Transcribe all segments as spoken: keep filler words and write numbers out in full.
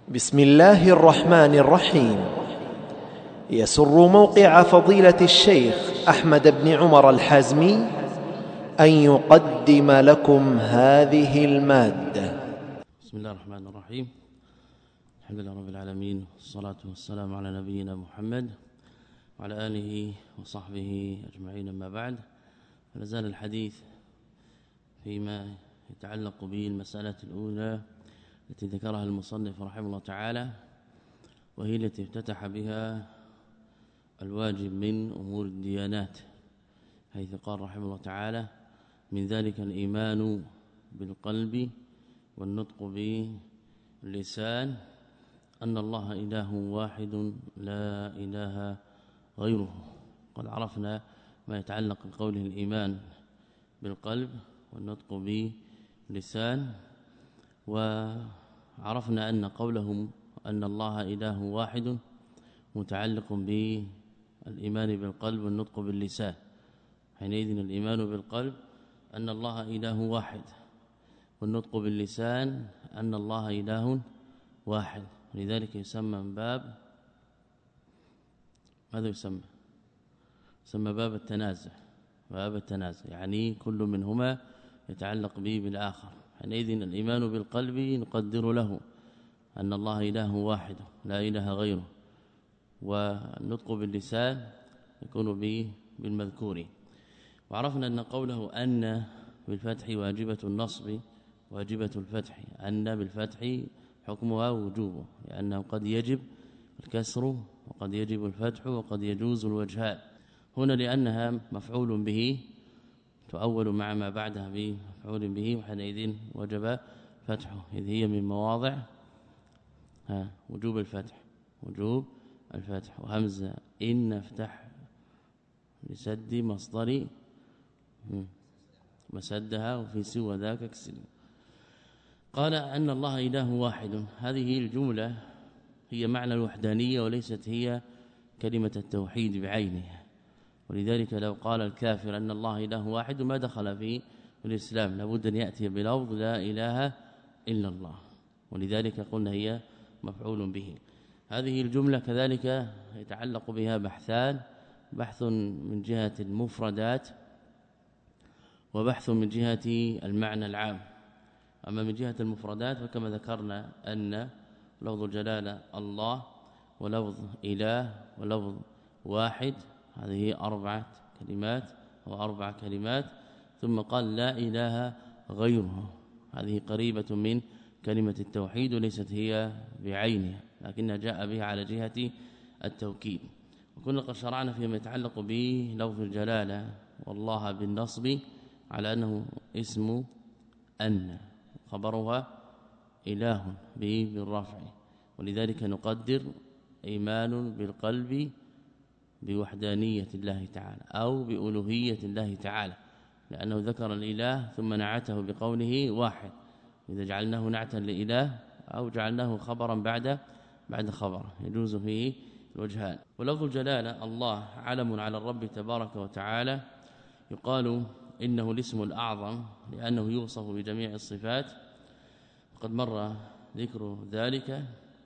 بسم الله الرحمن الرحيم. يسر موقع فضيلة الشيخ أحمد بن عمر الحازمي أن يقدم لكم هذه المادة. بسم الله الرحمن الرحيم. الحمد لله رب العالمين، والصلاة والسلام على نبينا محمد وعلى آله وصحبه أجمعين. أما بعد، فلازال الحديث فيما يتعلق به المسألة الأولى التي ذكرها المصنف رحمه الله تعالى، وهي التي افتتح بها الواجب من أمور الديانات، حيث قال رحمه الله تعالى: من ذلك الإيمان بالقلب والنطق باللسان أن الله إله واحد لا إله غيره. قد عرفنا ما يتعلق بقوله الإيمان بالقلب والنطق باللسان، وعرفنا أن قولهم أن الله إله واحد متعلق بالإيمان بالقلب والنطق باللسان. حينئذ الإيمان بالقلب أن الله إله واحد، والنطق باللسان أن الله إله واحد. لذلك يسمى من باب ماذا يسمى؟ يسمى باب التنازع. باب التنازع يعني كل منهما يتعلق به بالآخر. حينئذ الإيمان بالقلب نقدر له أن الله إله واحد لا إله غيره، والنطق باللسان يكون به بالمذكور. وعرفنا أن قوله أن بالفتح واجبة النصب واجبة الفتح، أن بالفتح حكمها وجوبه، لأنه قد يجب الكسر وقد يجب الفتح وقد يجوز الوجهان. هنا لأنها مفعول به تؤول مع ما بعدها بمفعول به، وحينئذ وجب فتحه، إذ هي من مواضع ها وجوب الفتح وجوب الفتح. وهمزة إن افتح لسد مصدر مسدها، وفي سوى ذاك اكسر. قال أن الله إله واحد، هذه الجملة هي معنى الوحدانية وليست هي كلمة التوحيد بعينها. ولذلك لو قال الكافر أن الله إله واحد ما دخل في الإسلام، لابد أن يأتي بلفظ لا إله إلا الله، ولذلك قلنا هي مفعول به. هذه الجملة كذلك يتعلق بها بحثان: بحث من جهة المفردات وبحث من جهة المعنى العام. أما من جهة المفردات فكما ذكرنا أن لفظ الجلالة الله ولفظ إله ولفظ واحد، هذه أربعة كلمات أو أربع كلمات. ثم قال لا إله غيره، هذه قريبة من كلمة التوحيد وليست هي بعينها، لكنها جاء بها على جهة التوكيد. وكنا قد شرعنا فيما يتعلق به لفظ الجلالة والله بالنصب على أنه اسم أن، خبرها إله به بالرفع، ولذلك نقدر إيمان بالقلب بوحدانية الله تعالى أو بألوهية الله تعالى، لأنه ذكر الإله ثم نعته بقوله واحد. إذا جعلناه نعتا لإله أو جعلناه خبرا بعد بعد خبر يجوز فيه الوجهان. ولفظ الجلالة الله علم على الرب تبارك وتعالى، يقال إنه الاسم الأعظم لأنه يوصف بجميع الصفات، وقد مر ذكر ذلك.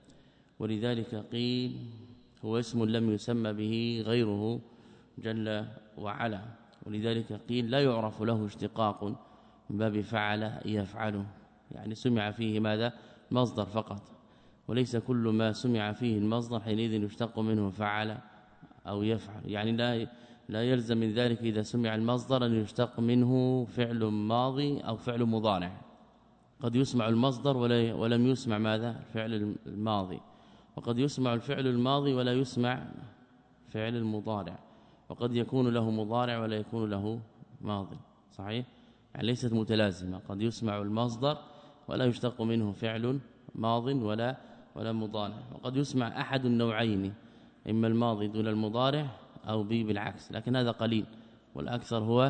ولذلك قيل هو اسم لم يسمى به غيره جل وعلا، ولذلك قيل لا يعرف له اشتقاق من باب فعل يفعله، يعني سمع فيه ماذا؟ مصدر فقط، وليس كل ما سمع فيه المصدر حينئذ يشتق منه فعل أو يفعل. يعني لا لا يلزم من ذلك إذا سمع المصدر أن يشتق منه فعل ماضي أو فعل مضارع. قد يسمع المصدر ولا ولم يسمع ماذا؟ الفعل الماضي، وقد يسمع الفعل الماضي ولا يسمع فعل المضارع، وقد يكون له مضارع ولا يكون له ماضي. صحيح؟ يعني ليست متلازمة، قد يسمع المصدر ولا يشتق منه فعل ماض ولا ولا مضارع، وقد يسمع أحد النوعين، إما الماضي دون المضارع أو به بالعكس، لكن هذا قليل، والأكثر هو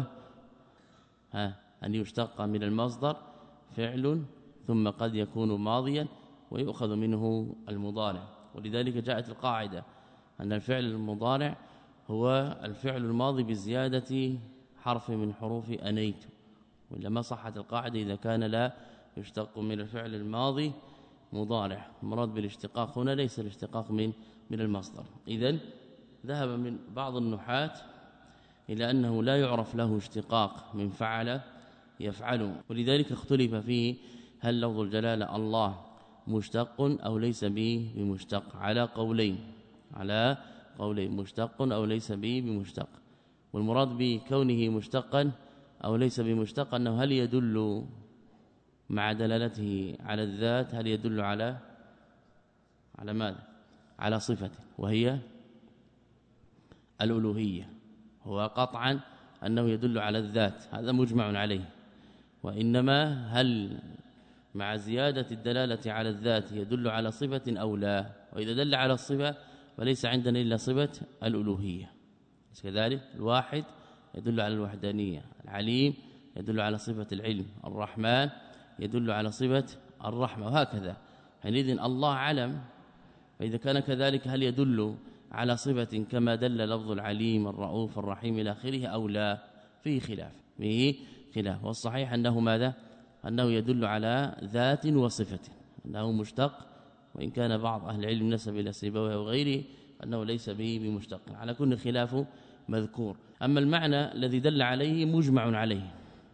ها أن يشتق من المصدر فعل ثم قد يكون ماضيا ويؤخذ منه المضارع. ولذلك جاءت القاعدة أن الفعل المضارع هو الفعل الماضي بزيادة حرف من حروف أنيت، وإلا ما صحت القاعدة إذا كان لا يشتق من الفعل الماضي مضارع. المراد بالاشتقاق هنا ليس الاشتقاق من من المصدر. إذن ذهب من بعض النحاة إلى أنه لا يعرف له اشتقاق من فعل يفعل، ولذلك اختلف فيه هل لفظ الجلالة الله مشتق أو ليس به بمشتق، على قولين على قولين مشتق أو ليس به بمشتق. والمراد بكونه مشتقا أو ليس بمشتق أنه هل يدل مع دلالته على الذات، هل يدل على على ماذا؟ على صفة وهي الألوهية. هو قطعا أنه يدل على الذات، هذا مجمع عليه. وإنما هل مع زيادة الدلالة على الذات يدل على صفة أو لا؟ وإذا دل على الصفة فليس عندنا إلا صفة الألوهية. كذلك الواحد يدل على الوحدانية، العليم يدل على صفة العلم، الرحمن يدل على صفة الرحمة، وهكذا. حينئذ الله علم، فإذا كان كذلك هل يدل على صفة كما دل لفظ العليم الرؤوف الرحيم إلى آخره أو لا؟ فيه خلاف فيه خلاف والصحيح أنه ماذا؟ أنه يدل على ذات وصفة، أنه مشتق، وإن كان بعض أهل العلم نسب إلى سيبويه وغيره أنه ليس به بمشتق، على كل خلاف مذكور. أما المعنى الذي دل عليه مجمع عليه،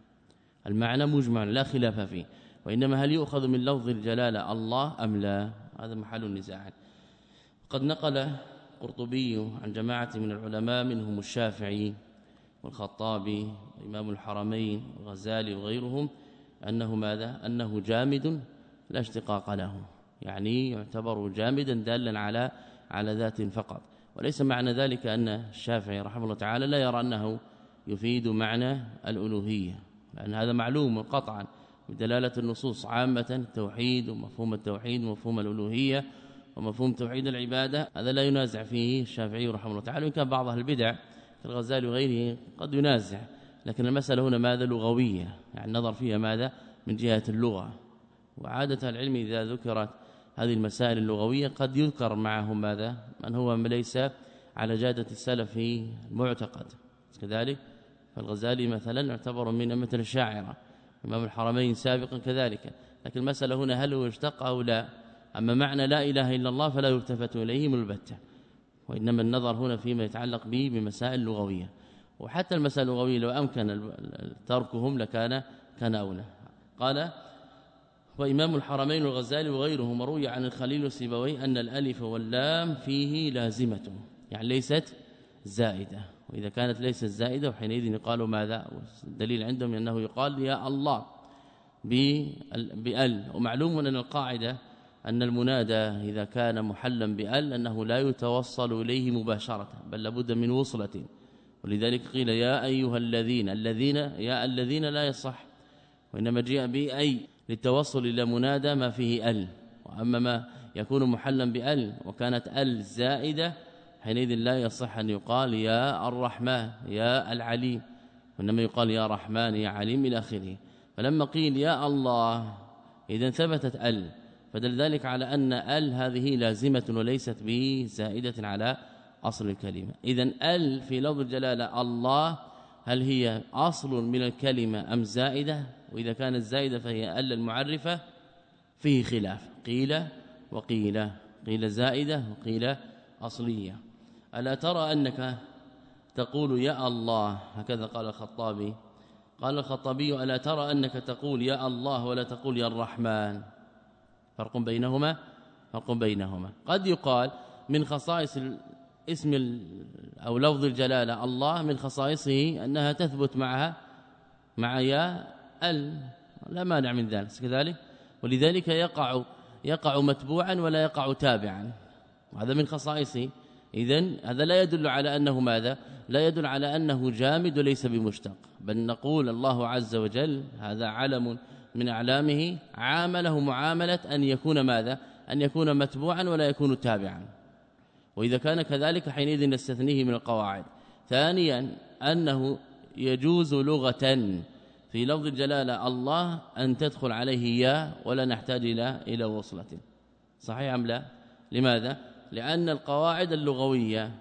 المعنى مجمع لا خلاف فيه، وإنما هل يؤخذ من لفظ الجلالة الله أم لا؟ هذا محل النزاع. قد نقل قرطبي عن جماعة من العلماء منهم الشافعي والخطابي وإمام الحرمين والغزالي وغيرهم أنه ماذا؟ أنه جامد لا اشتقاق له، يعني يعتبر جامدا دالا على على ذات فقط. وليس معنى ذلك أن الشافعي رحمه الله تعالى لا يرى أنه يفيد معنى الألوهية، لأن هذا معلوم قطعا بدلالة النصوص عامة، التوحيد ومفهوم التوحيد ومفهوم الألوهية ومفهوم توحيد العبادة، هذا لا ينازع فيه الشافعي رحمه الله تعالى. وإن كان بعض أهل البدع كالغزالي وغيره قد ينازع، لكن المسألة هنا ماذا؟ لغوية، يعني النظر فيها ماذا؟ من جهة اللغة. وعادة العلم إذا ذكرت هذه المسائل اللغوية قد يذكر معهم ماذا؟ من هو ليس على جادة السلف في المعتقد. كذلك فالغزالي مثلا يعتبر من أمة الشاعرة، إمام الحرمين سابقا كذلك، لكن المسألة هنا هل هو اشتق أو لا؟ أما معنى لا إله إلا الله فلا يلتفت إليه البتة، وإنما النظر هنا فيما يتعلق به بمسائل لغوية. وحتى المسائل اللغوية لو أمكن تركهم لكان كان أولى. قال وإمام الحرمين الغزالي وغيره مروي عن الخليل السيبوي أن الألف واللام فيه لازمة، يعني ليست زائدة، وإذا كانت ليست زائدة وحينئذ يقال ماذا؟ الدليل عندهم أنه يقال يا الله بأل. ومعلوم أن القاعدة أن المنادى إذا كان محلا بأل أنه لا يتوصل إليه مباشرة، بل لابد من وصلة، ولذلك قيل يا أيها الذين، الذين يا الذين لا يصح، وإنما جاء بأي للتوصل إلى منادى ما فيه أل. وأما ما يكون محلا بأل وكانت أل زائدة حينئذ لا يصح أن يقال يا الرحمن يا العليم، وإنما يقال يا رحمن يا عليم إلى آخره. فلما قيل يا الله إذن ثبتت أل، فدل ذلك على أن أل هذه لازمة وليست به زائدة على أصل الكلمة. إذن أل في لفظ الجلالة الله هل هي أصل من الكلمة أم زائدة؟ وإذا كانت زائدة فهي أل المعرفة، فيه خلاف، قيل وقيل، قيل زائدة وقيل أصلية. ألا ترى أنك تقول يا الله، هكذا قال الخطابي، قال الخطابي ألا ترى أنك تقول يا الله ولا تقول يا الرحمن؟ فرق بينهما فرق بينهما قد يقال من خصائص اسم أو لفظ الجلالة الله من خصائصه أنها تثبت معها مع يا ال، لا مانع من ذلك كذلك، ولذلك يقع يقع متبوعا ولا يقع تابعا، وهذا من خصائصه. إذن هذا لا يدل على أنه ماذا؟ لا يدل على أنه جامد وليس بمشتق، بل نقول الله عز وجل هذا علم من أعلامه عامله معاملة أن يكون ماذا؟ أن يكون متبوعا ولا يكون تابعا، وإذا كان كذلك حينئذ نستثنيه من القواعد. ثانيا أنه يجوز لغة في لفظ الجلالة الله أن تدخل عليه يا ولا نحتاج إلى إلى وصلة، صحيح أم لا؟ لماذا؟ لأن القواعد اللغوية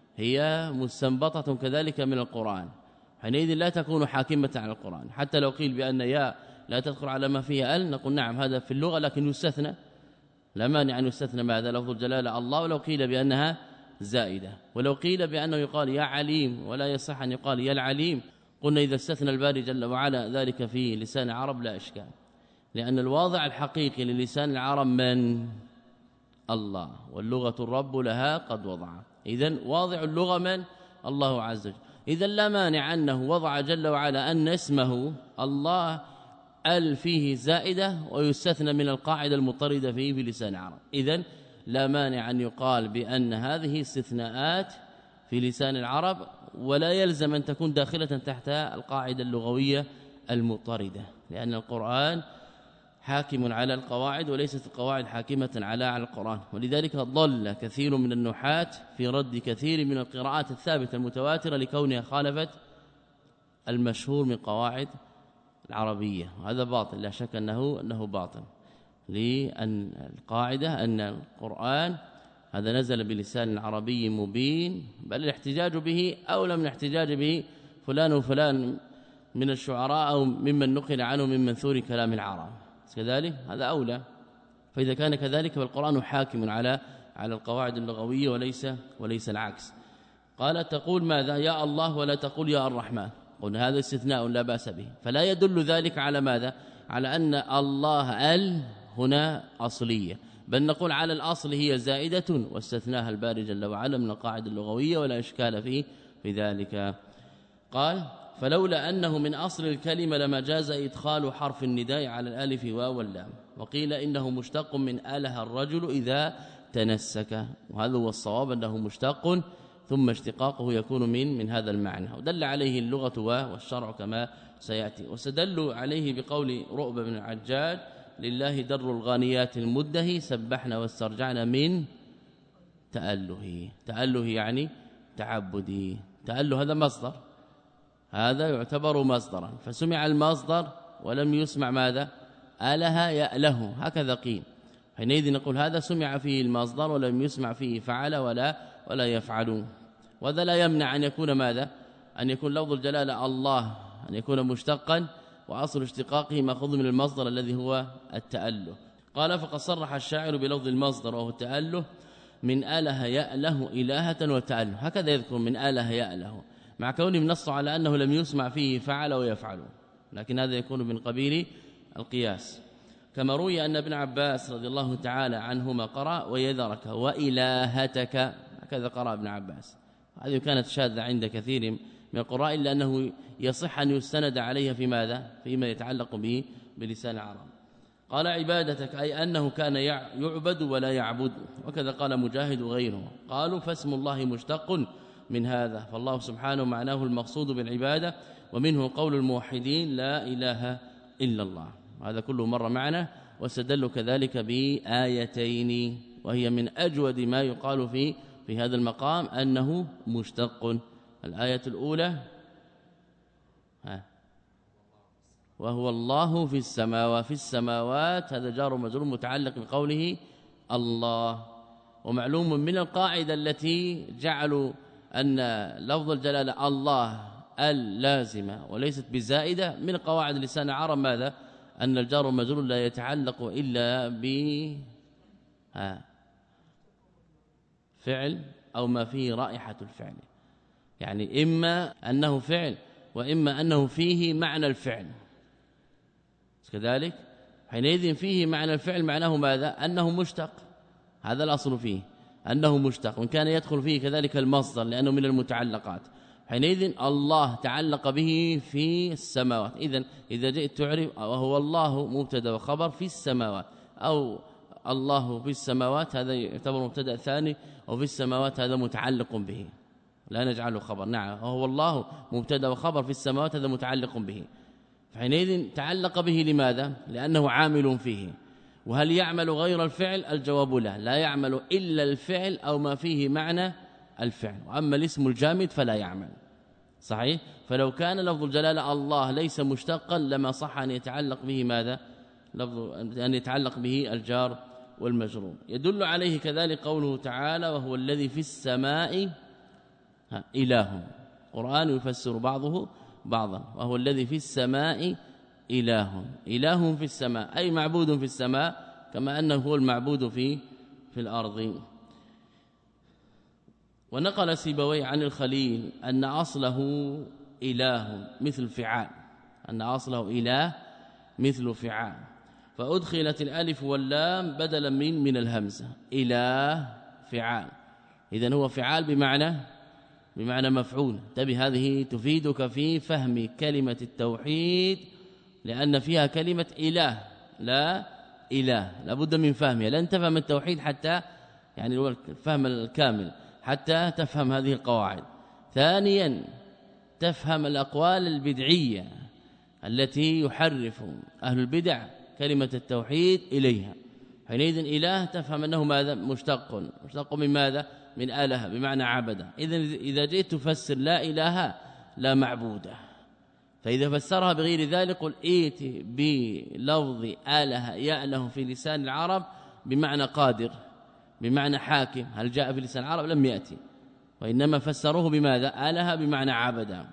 هي مستنبطة كذلك من القرآن، حينئذ لا تكون حاكمة على القرآن. حتى لو قيل بأن يا لا تدخل على ما فيها ال، نقول نعم هذا في اللغة، لكن يستثنى لا مانع أن يستثنى ماذا لفظ الجلالة الله ولو قيل بأنها زائدة، ولو قيل بأنه يقال يا عليم ولا يصح أن يقال يا العليم قلنا إذا استثنى الباري جل وعلا ذلك في لسان العرب لا إشكال، لأن الواضع الحقيقي للسان العرب من الله، واللغة الرب لها قد وضع، إذن واضع اللغة من الله عز وجل. إذن لا مانع أنه وضع جل وعلا أن اسمه الله ال فيه زائدة ويستثنى من القاعدة المضطردة فيه في لسان العرب، إذن لا مانع أن يقال بأن هذه استثناءات في لسان العرب ولا يلزم أن تكون داخلة تحت القاعدة اللغوية المضطردة، لأن القرآن حاكم على القواعد وليست القواعد حاكمة على على القرآن. ولذلك ضل كثير من النحاة في رد كثير من القراءات الثابتة المتواترة لكونها خالفت المشهور من قواعد العربية، وهذا باطل لا شك أنه أنه باطل، لأن القاعدة أن القرآن هذا نزل بلسان عربي مبين، بل الاحتجاج به أو لم الاحتجاج به فلان وفلان من الشعراء أو ممن نقل عنه من منثور كلام العرب كذلك، هذا أولى. فإذا كان كذلك فالقرآن حاكم على على القواعد اللغوية وليس وليس العكس. قال تقول ماذا يا الله ولا تقول يا الرحمن، قلنا هذا استثناء لا بأس به، فلا يدل ذلك على ماذا على أن الله ال هنا أصلية، بل نقول على الأصل هي زائدة واستثناها الباري جل وعلا من القاعدة اللغوية ولا إشكال فيه في ذلك. قال فلولا أنه من أصل الكلمة لما جاز إدخال حرف النداء على الألف واو واللام، وقيل إنه مشتق من أله الرجل إذا تنسك، وهذا هو الصواب أنه مشتق ثم اشتقاقه يكون من من هذا المعنى، ودل عليه اللغة والشرع كما سيأتي. واستدلوا عليه بقول رؤب بن العجاج لله در الغانيات المده سبحنا واسترجعنا من تأله، تأله يعني تعبدي، تأله هذا مصدر، هذا يعتبر مصدرا، فسمع المصدر ولم يسمع ماذا آلها يأله، هكذا قيل، حينئذ نقول هذا سمع فيه المصدر ولم يسمع فيه فعل ولا ولا يفعل. وهذا لا يمنع أن يكون ماذا أن يكون لفظ الجلالة الله أن يكون مشتقا وأصل اشتقاقه مأخوذ من المصدر الذي هو التأله. قال فقد صرح الشاعر بلفظ المصدر وهو التأله من آله يأله إلهة وتأله، هكذا يذكر من آله يأله، مع كونه نص على أنه لم يسمع فيه فعل ويفعل، لكن هذا يكون من قبيل القياس. كما روي أن ابن عباس رضي الله تعالى عنهما قرأ ويذرك وإلهتك، هكذا قرأ ابن عباس، هذه كانت شاذة عند كثير من القراء إلا أنه يصح أن يستند عليها في ماذا فيما يتعلق به بلسان العرب. قال عبادتك أي أنه كان يعبد ولا يعبد، وكذا قال مجاهد وغيره. قالوا فاسم الله مشتق من هذا، فالله سبحانه معناه المقصود بالعبادة، ومنه قول الموحدين لا إله إلا الله، هذا كله مر معنا. واستدلوا كذلك بآيتين، وهي من أجود ما يقال في في هذا المقام أنه مشتق. الآية الأولى ها وهو الله في السماوات، في السماوات هذا جار ومجرور متعلق بقوله الله، ومعلوم من القاعدة التي جعلوا أن لفظ الجلالة الله اللازمة وليست بزائدة من قواعد لسان العرب ماذا أن الجار والمجرور لا يتعلق إلا ب فعل أو ما فيه رائحة الفعل، يعني إما أنه فعل وإما أنه فيه معنى الفعل، كذلك حينئذ فيه معنى الفعل معناه ماذا أنه مشتق، هذا الأصل فيه أنه مشتق، وإن كان يدخل فيه كذلك المصدر لأنه من المتعلقات، حينئذ الله تعلق به في السماوات. إذن إذا جئت تعرف وهو الله مبتدا وخبر في السماوات، أو الله في السماوات هذا يعتبر مبتدا ثاني، وفي السماوات هذا متعلق به لا نجعله خبر، نعم وهو الله مبتدا وخبر في السماوات هذا متعلق به، فحينئذ تعلق به لماذا؟ لأنه عامل فيه. وهل يعمل غير الفعل؟ الجواب لا، لا يعمل إلا الفعل أو ما فيه معنى الفعل، وأما الاسم الجامد فلا يعمل. صحيح؟ فلو كان لفظ الجلالة الله ليس مشتقا لما صح أن يتعلق به ماذا؟ لفظ أن يتعلق به الجار والمجرور. يدل عليه كذلك قوله تعالى وهو الذي في السماء إله، القرآن يفسر بعضه بعضا، وهو الذي في السماء إله، إله في السماء أي معبود في السماء كما أنه هو المعبود في في الأرض. ونقل سيبويه عن الخليل أن أصله إله مثل فعال، أن أصله إله مثل فعال، فأدخلت الألف واللام بدلا من من الهمزة، إله فعال. إذن هو فعال بمعنى بمعنى مفعول. انتبه، هذه تفيدك في فهم كلمة التوحيد، لأن فيها كلمة إله لا إله، لابد من فهمها. لن تفهم التوحيد حتى يعني الفهم الكامل حتى تفهم هذه القواعد. ثانيا تفهم الأقوال البدعية التي يحرف أهل البدع كلمة التوحيد إليها. حينئذ إله تفهم أنه ماذا؟ مشتق. مشتق من ماذا؟ من آله بمعنى عبد. إذن إذا جئت تفسر لا إله لا معبود، فإذا فسرها بغير ذلك قل ائت بلفظ آله يأله في لسان العرب بمعنى قادر، بمعنى حاكم. هل جاء في لسان العرب؟ لم يأتي، وإنما فسروه بماذا؟ آله بمعنى عبد.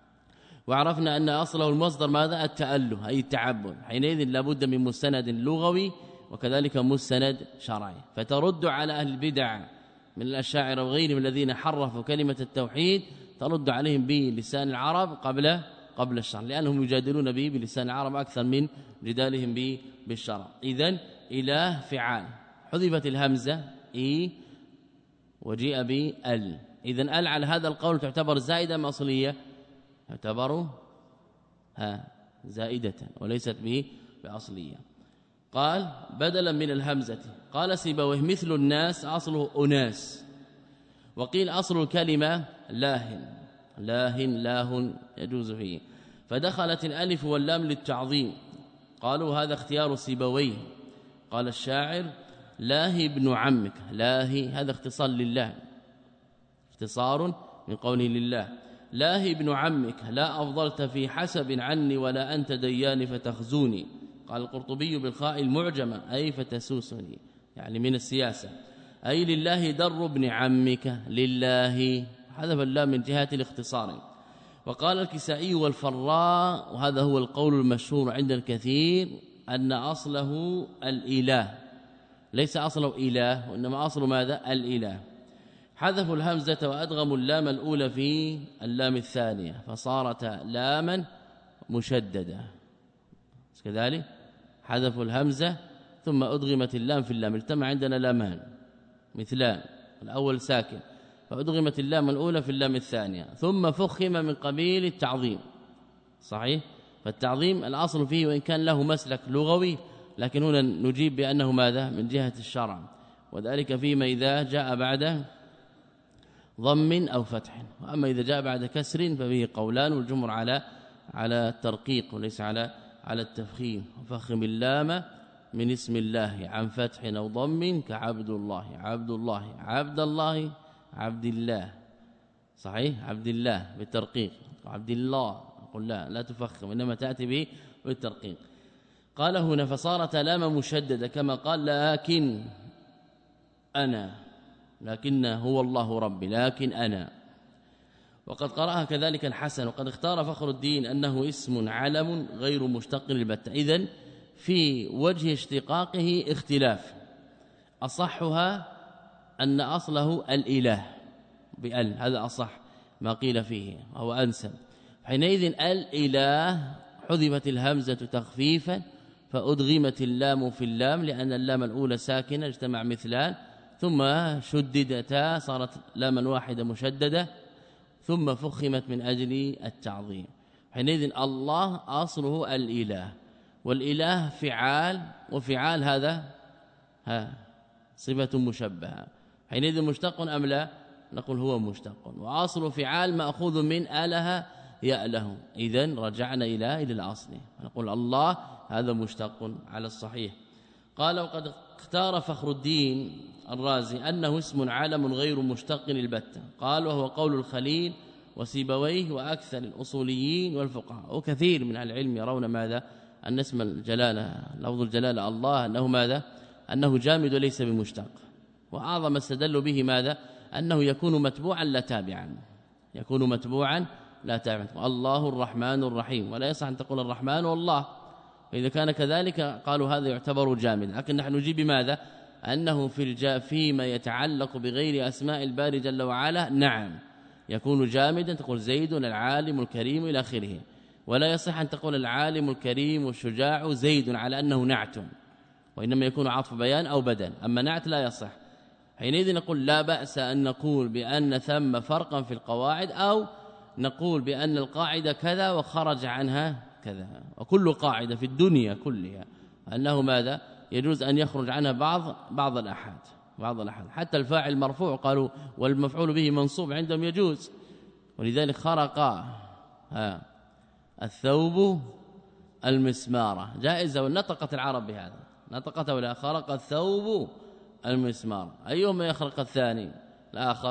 وعرفنا أن أصله المصدر ماذا؟ التأله أي التعبد. حينئذ لابد من مستند لغوي وكذلك مستند شرعي. فترد على أهل البدع من الأشاعرة وغيرهم الذين حرفوا كلمة التوحيد، ترد عليهم بلسان العرب قبل قبل الشرع، لأنهم يجادلون به بلسان العرب أكثر من جدالهم به بالشرع. إذن إله فعال، حذفت الهمزة إي وجيء بال. إذن ال على هذا القول تعتبر زائدة أم أصلية؟ تعتبر ها زائدة وليست به بأصلية. قال بدلا من الهمزة. قال سيبويه مثل الناس أصله أناس، وقيل أصل الكلمة لاهن، لاهن لاه يجوز فيه، فدخلت الألف واللام للتعظيم. قالوا هذا اختيار سيبويه. قال الشاعر لاهي ابن عمك، لاهي هذا اختصار لله، اختصار من قوله لله. لاهي ابن عمك لا أفضلت في حسب عني ولا أنت ديان فتخزوني. قال القرطبي بالخاء المعجمة أي فتسوسني، يعني من السياسة، أي لله در ابن عمك، لله حذف اللام من جهة الاختصار. وقال الكسائي والفراء، وهذا هو القول المشهور عند الكثير، أن أصله الإله، ليس أصله إله وإنما أصل ماذا؟ الإله. حذفوا الهمزة وأدغموا اللام الأولى في اللام الثانية فصارت لاما مشددة. كذلك حذفوا الهمزة ثم أدغمت اللام في اللام، اجتمع عندنا لامان مثلان، الأول ساكن فأدغمت اللام الأولى في اللام الثانية، ثم فخم من قبيل التعظيم. صحيح؟ فالتعظيم الأصل فيه وإن كان له مسلك لغوي، لكن هنا نجيب بأنه ماذا؟ من جهة الشرع، وذلك فيما إذا جاء بعد ضم أو فتح. وأما إذا جاء بعد كسر ففيه قولان، والجمهور على على الترقيق وليس على على التفخيم. وفخم اللام من اسم الله عن فتح أو ضم كعبد الله، عبد الله، عبد الله، عبد الله. صحيح؟ عبد الله بالترقيق، عبد الله قل لا لا تفخم، إنما تأتي به بالترقيق. قال هنا فصارت لام مشددة كما قال لكن أنا، لكن هو الله ربي، لكن أنا. وقد قرأها كذلك الحسن. وقد اختار فخر الدين أنه اسم علم غير مشتق البتة. إذن في وجه اشتقاقه اختلاف، أصحها أن أصله الإله بأل، هذا أصح ما قيل فيه وهو أنسب. حينئذ الإله حذفت الهمزة تخفيفا فأدغمت اللام في اللام، لأن اللام الأولى ساكنة اجتمع مثلان، ثم شددتا صارت لاما واحدة مشددة، ثم فخمت من أجل التعظيم. حينئذ الله أصله الإله، والإله فعال، وفعال هذا ها صفة مشبهة. حينئذ مشتق أم لا؟ نقول هو مشتق، وأصل فعال مأخوذ من آله يأله. إذن رجعنا إلى إلى الأصل، نقول الله هذا مشتق على الصحيح. قال وقد اختار فخر الدين الرازي أنه اسم عالم غير مشتق البتة. قال وهو قول الخليل وسيبويه وأكثر الأصوليين والفقهاء، وكثير من العلم يرون ماذا؟ أن اسم الجلالة لفظ الجلالة الله أنه ماذا؟ أنه جامد وليس بمشتق. وأعظم استدل به ماذا؟ أنه يكون متبوعا لا تابعا، يكون متبوعا لا تابعا. الله الرحمن الرحيم، ولا يصح أن تقول الرحمن والله، فإذا كان كذلك قالوا هذا يعتبر جامد. لكن نحن نجيب بماذا؟ أنه في الجا فيما يتعلق بغير أسماء الباري جل وعلا نعم يكون جامدا، تقول زيد العالم الكريم إلى آخره، ولا يصح أن تقول العالم الكريم والشجاع زيد على أنه نعت، وإنما يكون عطف بيان أو بدل. أما نعت لا يصح. حينئذ نقول لا بأس أن نقول بأن ثم فرقا في القواعد، أو نقول بأن القاعدة كذا وخرج عنها كذا. وكل قاعدة في الدنيا كلها أنه ماذا يجوز أن يخرج عنها بعض بعض الأحاد بعض الأحاد حتى الفاعل مرفوع قالوا والمفعول به منصوب عندهم يجوز. ولذلك خرق ها الثوب المسمارة جائزة، ونطقت العرب بهذا، نطقت ولا خرق الثوب المسمار. أيهما يخرق الثاني؟ الآخر.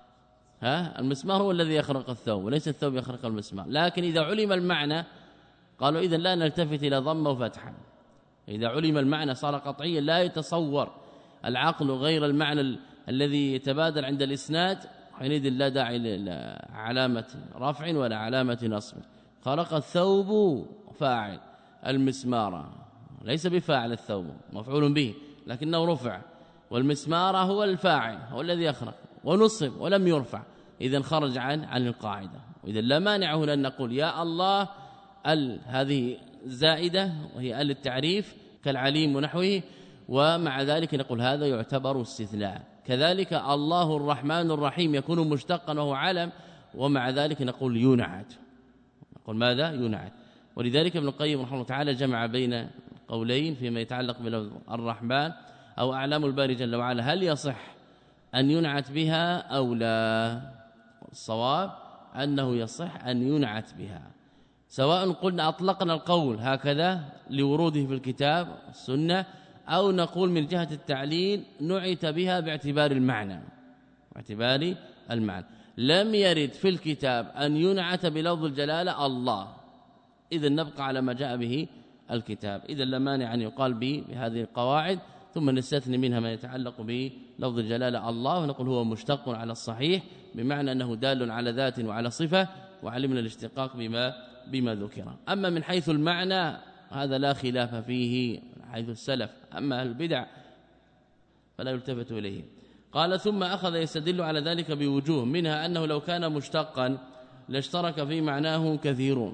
ها المسمار هو الذي يخرق الثوب وليس الثوب يخرق المسمار. لكن إذا علم المعنى قالوا إذن لا نلتفت إلى ضم وفتحا. إذا علم المعنى صار قطعيا لا يتصور العقل غير المعنى ال الذي يتبادر عند الإسناد، حينئذ لا داعي لعلامة رفع ولا علامة نصب. خرق الثوب فاعل، المسمار ليس بفاعل، الثوب مفعول به لكنه رفع، والمسمار هو الفاعل هو الذي يخرق، ونصب ولم يرفع، إذن خرج عن عن القاعدة. وإذا لا مانع هنا أن نقول يا الله ال هذه زائدة وهي ال التعريف كالعليم ونحوه، ومع ذلك نقول هذا يعتبر استثناء. كذلك الله الرحمن الرحيم يكون مشتقا وهو علم، ومع ذلك نقول ينعت، نقول ماذا ينعت. ولذلك ابن القيم رحمه الله تعالى جمع بين قولين فيما يتعلق بلفظ الرحمن أو أعلام الباري جل وعلا، هل يصح أن ينعت بها أو لا؟ الصواب أنه يصح أن ينعت بها، سواء قلنا أطلقنا القول هكذا لوروده في الكتاب والسنة، أو نقول من جهة التعليل نعت بها باعتبار المعنى باعتبار المعنى. لم يرد في الكتاب أن ينعت بلفظ الجلالة الله، إذن نبقى على ما جاء به الكتاب. إذن لا مانع أن يقال به بهذه القواعد، ثم نستثني منها ما يتعلق بلفظ الجلالة الله ونقول هو مشتق على الصحيح، بمعنى أنه دال على ذات وعلى صفة، وعلمنا الاشتقاق بما بما ذكر. أما من حيث المعنى هذا لا خلاف فيه حيث السلف، أما البدع فلا يلتفت إليه. قال ثم أخذ يستدل على ذلك بوجوه، منها أنه لو كان مشتقا لاشترك في معناه كثيرون.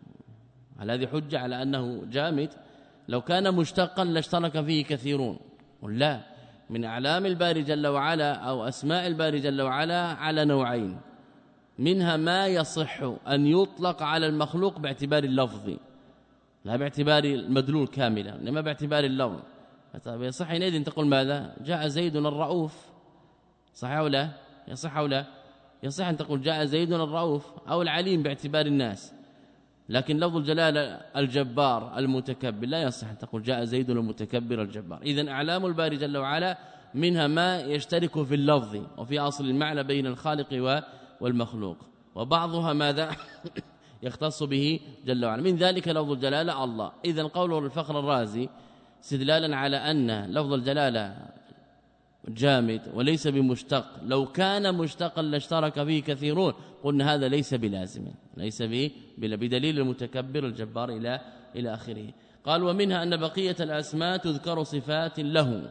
هل هذه حجة على أنه جامد؟ لو كان مشتقا لاشترك فيه كثيرون. لا، من أعلام الباري جل وعلا أو أسماء الباري جل وعلا على نوعين، منها ما يصح أن يطلق على المخلوق باعتبار اللفظ لا باعتبار المدلول كاملا، إنما باعتبار اللفظ. يصح حينئذ تقول ماذا؟ جاء زيد الرؤوف، صح أو لا؟ يصح أو لا؟ يصح أن تقول جاء زيد الرؤوف أو العليم باعتبار الناس. لكن لفظ الجلالة الجبار المتكبر لا يصح أن تقول جاء زيد المتكبر الجبار. إذن أعلام الباري جل وعلا منها ما يشترك في اللفظ وفي أصل المعنى بين الخالق والمخلوق، وبعضها ماذا يختص به جل وعلا، من ذلك لفظ الجلالة الله. إذن قوله الفخر الرازي استدلالا على أن لفظ الجلالة جامد وليس بمشتق، لو كان مشتقا لاشترك فيه كثيرون، قلنا هذا ليس بلازم، ليس به بدليل المتكبر الجبار إلى إلى آخره. قال ومنها أن بقية الأسماء تذكر صفات له،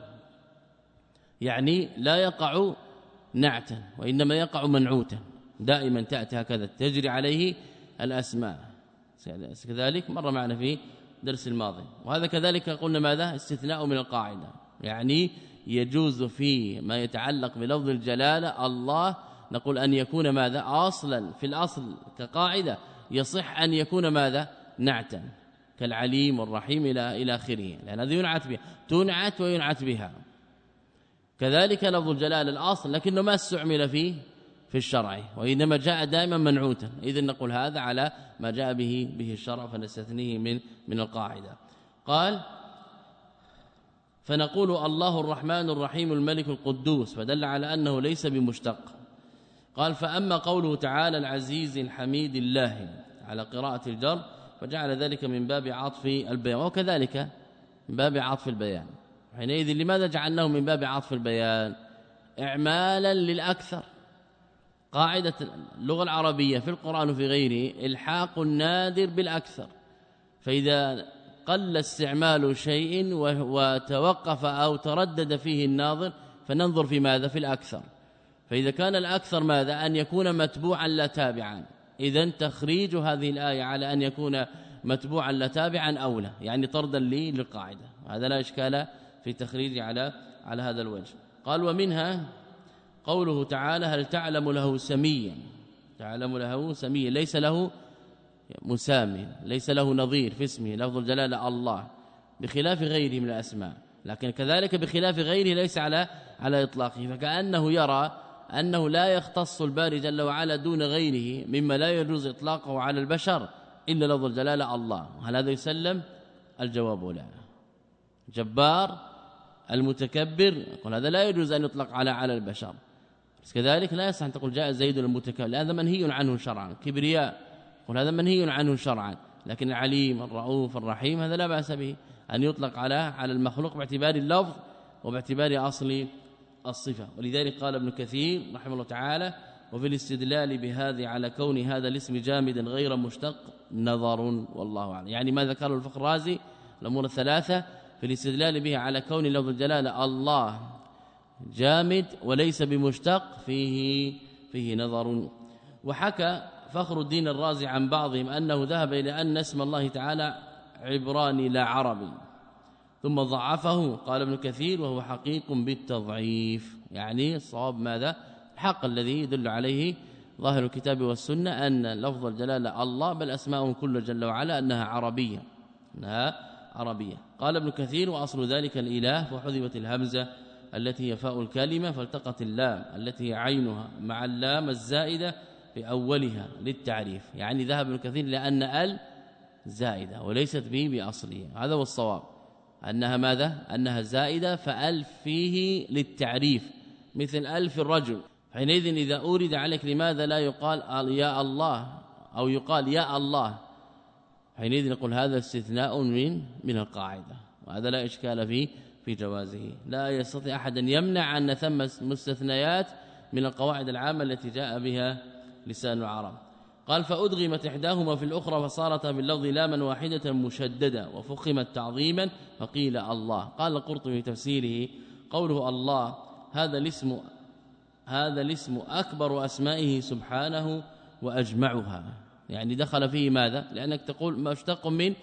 يعني لا يقع نعتا وإنما يقع منعوتا، دائما تأتي هكذا تجري عليه الأسماء، كذلك مر معنا في درس الماضي. وهذا كذلك قلنا ماذا؟ استثناء من القاعدة، يعني يجوز في ما يتعلق بلفظ الجلالة الله نقول أن يكون ماذا؟ أصلا في الأصل كقاعدة يصح أن يكون ماذا؟ نعتا كالعليم والرحيم إلى إلى آخره، لأن هذا ينعت بها، تنعت وينعت بها. كذلك لفظ الجلالة الأصل لكنه ما استعمل فيه في الشرع، وإنما جاء دائما منعوتا، إذن نقول هذا على ما جاء به به الشرع فنستثنيه من من القاعدة. قال فنقول الله الرحمن الرحيم الملك القدوس، فدل على أنه ليس بمشتق. قال فأما قوله تعالى العزيز الحميد الله على قراءة الجر، فجعل ذلك من باب عطف البيان، وكذلك من باب عطف البيان. حينئذ لماذا جعلناه من باب عطف البيان؟ إعمالا للأكثر. قاعدة اللغة العربية في القرآن وفي غيره الحاق النادر بالأكثر، فإذا قل استعمال شيء وتوقف أو تردد فيه الناظر فننظر في ماذا في الأكثر. فإذا كان الأكثر ماذا أن يكون متبوعا لا تابعا، إذن تخريج هذه الآية على أن يكون متبوعا لا تابعا أولى، يعني طردا لي للقاعدة. هذا لا إشكال في تخريج على على هذا الوجه. قال ومنها قوله تعالى هل تعلم له سميا، تعلم له سميا ليس له مسامي، ليس له نظير في اسمه لفظ الجلالة الله، بخلاف غيره من الأسماء، لكن كذلك بخلاف غيره ليس على على إطلاقه، فكأنه يرى أنه لا يختص الباري جل وعلا دون غيره مما لا يجوز إطلاقه على البشر إلا لفظ الجلالة الله. هل هذا يسلم؟ الجواب لا. جبار المتكبر يقول هذا لا يجوز أن يطلق على على البشر، بس كذلك لا يصح أن تقول جاء زيد المتكبر، هذا منهي عنه شرعا. كبرياء يقول هذا منهي عنه شرعا، لكن العليم الرؤوف الرحيم هذا لا بأس به أن يطلق على على المخلوق باعتبار اللفظ وباعتبار أصل الصفة. ولذلك قال ابن كثير رحمه الله تعالى وفي الاستدلال بهذه على كون هذا الاسم جامدا غير مشتق نظر والله أعلم. يعني ما ذكره الفخر الرازي الأمور الثلاثة في الاستدلال به على كون لفظ الجلالة الله جامد وليس بمشتق فيه فيه نظر. وحكى فخر الدين الرازي عن بعضهم أنه ذهب إلى أن اسم الله تعالى عبراني لا عربي، ثم ضعفه. قال ابن كثير وهو حقيق بالتضعيف، يعني الصواب ماذا؟ الحق الذي يدل عليه ظاهر الكتاب والسنة أن لفظ الجلالة الله بل أسماء كل جل وعلا أنها عربية أنها عربية. قال ابن كثير وأصل ذلك الإله وحذفت الهمزة التي هي فاء الكلمة فالتقت اللام التي هي عينها مع اللام الزائدة في أولها للتعريف، يعني ذهب ابن كثير لأن ال زائدة وليست به بأصلها، هذا هو الصواب أنها ماذا؟ أنها زائدة فألف فيه للتعريف مثل ألف الرجل. حينئذ إذا أورد عليك لماذا لا يقال يا الله أو يقال يا الله، حينئذ نقول هذا استثناء من من القاعدة، وهذا لا إشكال فيه في جوازه. لا يستطيع أحد أن يمنع أن ثم مستثنيات من القواعد العامة التي جاء بها لسان العرب. قال فأدغمت إحداهما في الأخرى فصارت باللفظ لاما واحدة مشددة وفخمت تعظيما فقيل الله. قال القرطبي في تفسيره قوله الله هذا الاسم هذا الاسم أكبر أسمائه سبحانه وأجمعها، يعني دخل فيه ماذا؟ لأنك تقول مشتق من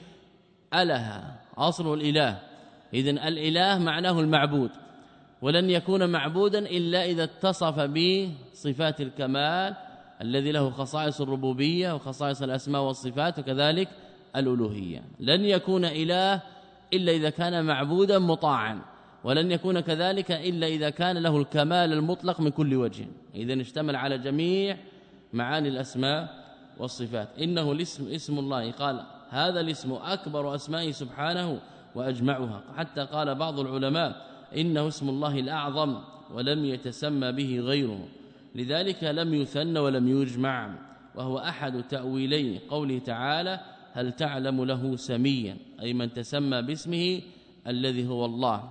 أله أصله الإله، إذن الإله معناه المعبود، ولن يكون معبودا إلا إذا اتصف بصفات الكمال الذي له خصائص الربوبية وخصائص الأسماء والصفات وكذلك الألوهية. لن يكون إله إلا إذا كان معبودا مطاعا، ولن يكون كذلك إلا إذا كان له الكمال المطلق من كل وجه، إذن اشتمل على جميع معاني الأسماء والصفات. إنه الاسم اسم الله، قال هذا الاسم أكبر أسمائه سبحانه وأجمعها، حتى قال بعض العلماء إنه اسم الله الأعظم ولم يتسمى به غيره، لذلك لم يثن ولم يجمع، وهو أحد تأويلي قوله تعالى هل تعلم له سميا، أي من تسمى باسمه الذي هو الله.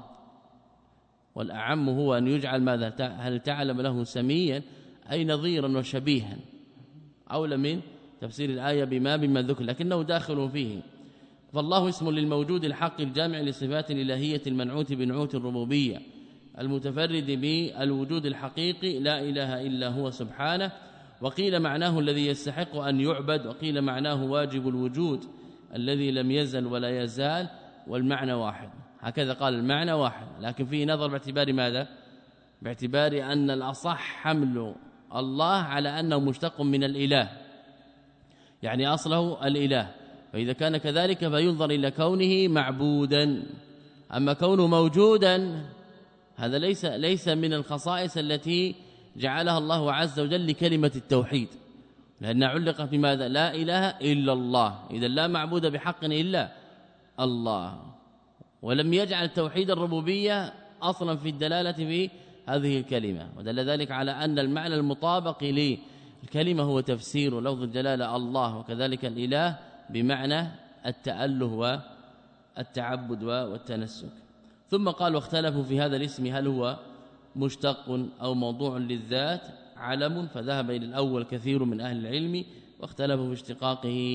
والأعم هو أن يجعل ماذا؟ هل تعلم له سميا أي نظيرا وشبيها، أولى من تفسير الآية بما بما ذكر، لكنه داخل فيه. فالله اسم للموجود الحق الجامع لصفات الإلهية المنعوت بنعوت الربوبية المتفرد بالوجود الحقيقي لا إله إلا هو سبحانه. وقيل معناه الذي يستحق أن يعبد، وقيل معناه واجب الوجود الذي لم يزل ولا يزال، والمعنى واحد. هكذا قال المعنى واحد، لكن فيه نظر باعتبار ماذا؟ باعتبار أن الأصح حمل الله على أنه مشتق من الإله، يعني أصله الإله، فإذا كان كذلك فينظر إلى كونه معبودا. أما كونه موجودا هذا ليس ليس من الخصائص التي جعلها الله عز وجل لكلمة التوحيد، لأنها علقت بماذا؟ لا إله إلا الله، إذا لا معبود بحق إلا الله، ولم يجعل توحيد الربوبية أصلا في الدلالة في هذه الكلمة، ودل ذلك على أن المعنى المطابق للكلمة هو تفسير لفظ الجلالة الله وكذلك الإله بمعنى التأله والتعبد والتنسك. ثم قال واختلفوا في هذا الاسم هل هو مشتق أو موضوع للذات علم، فذهب إلى الأول كثير من أهل العلم، واختلفوا في اشتقاقه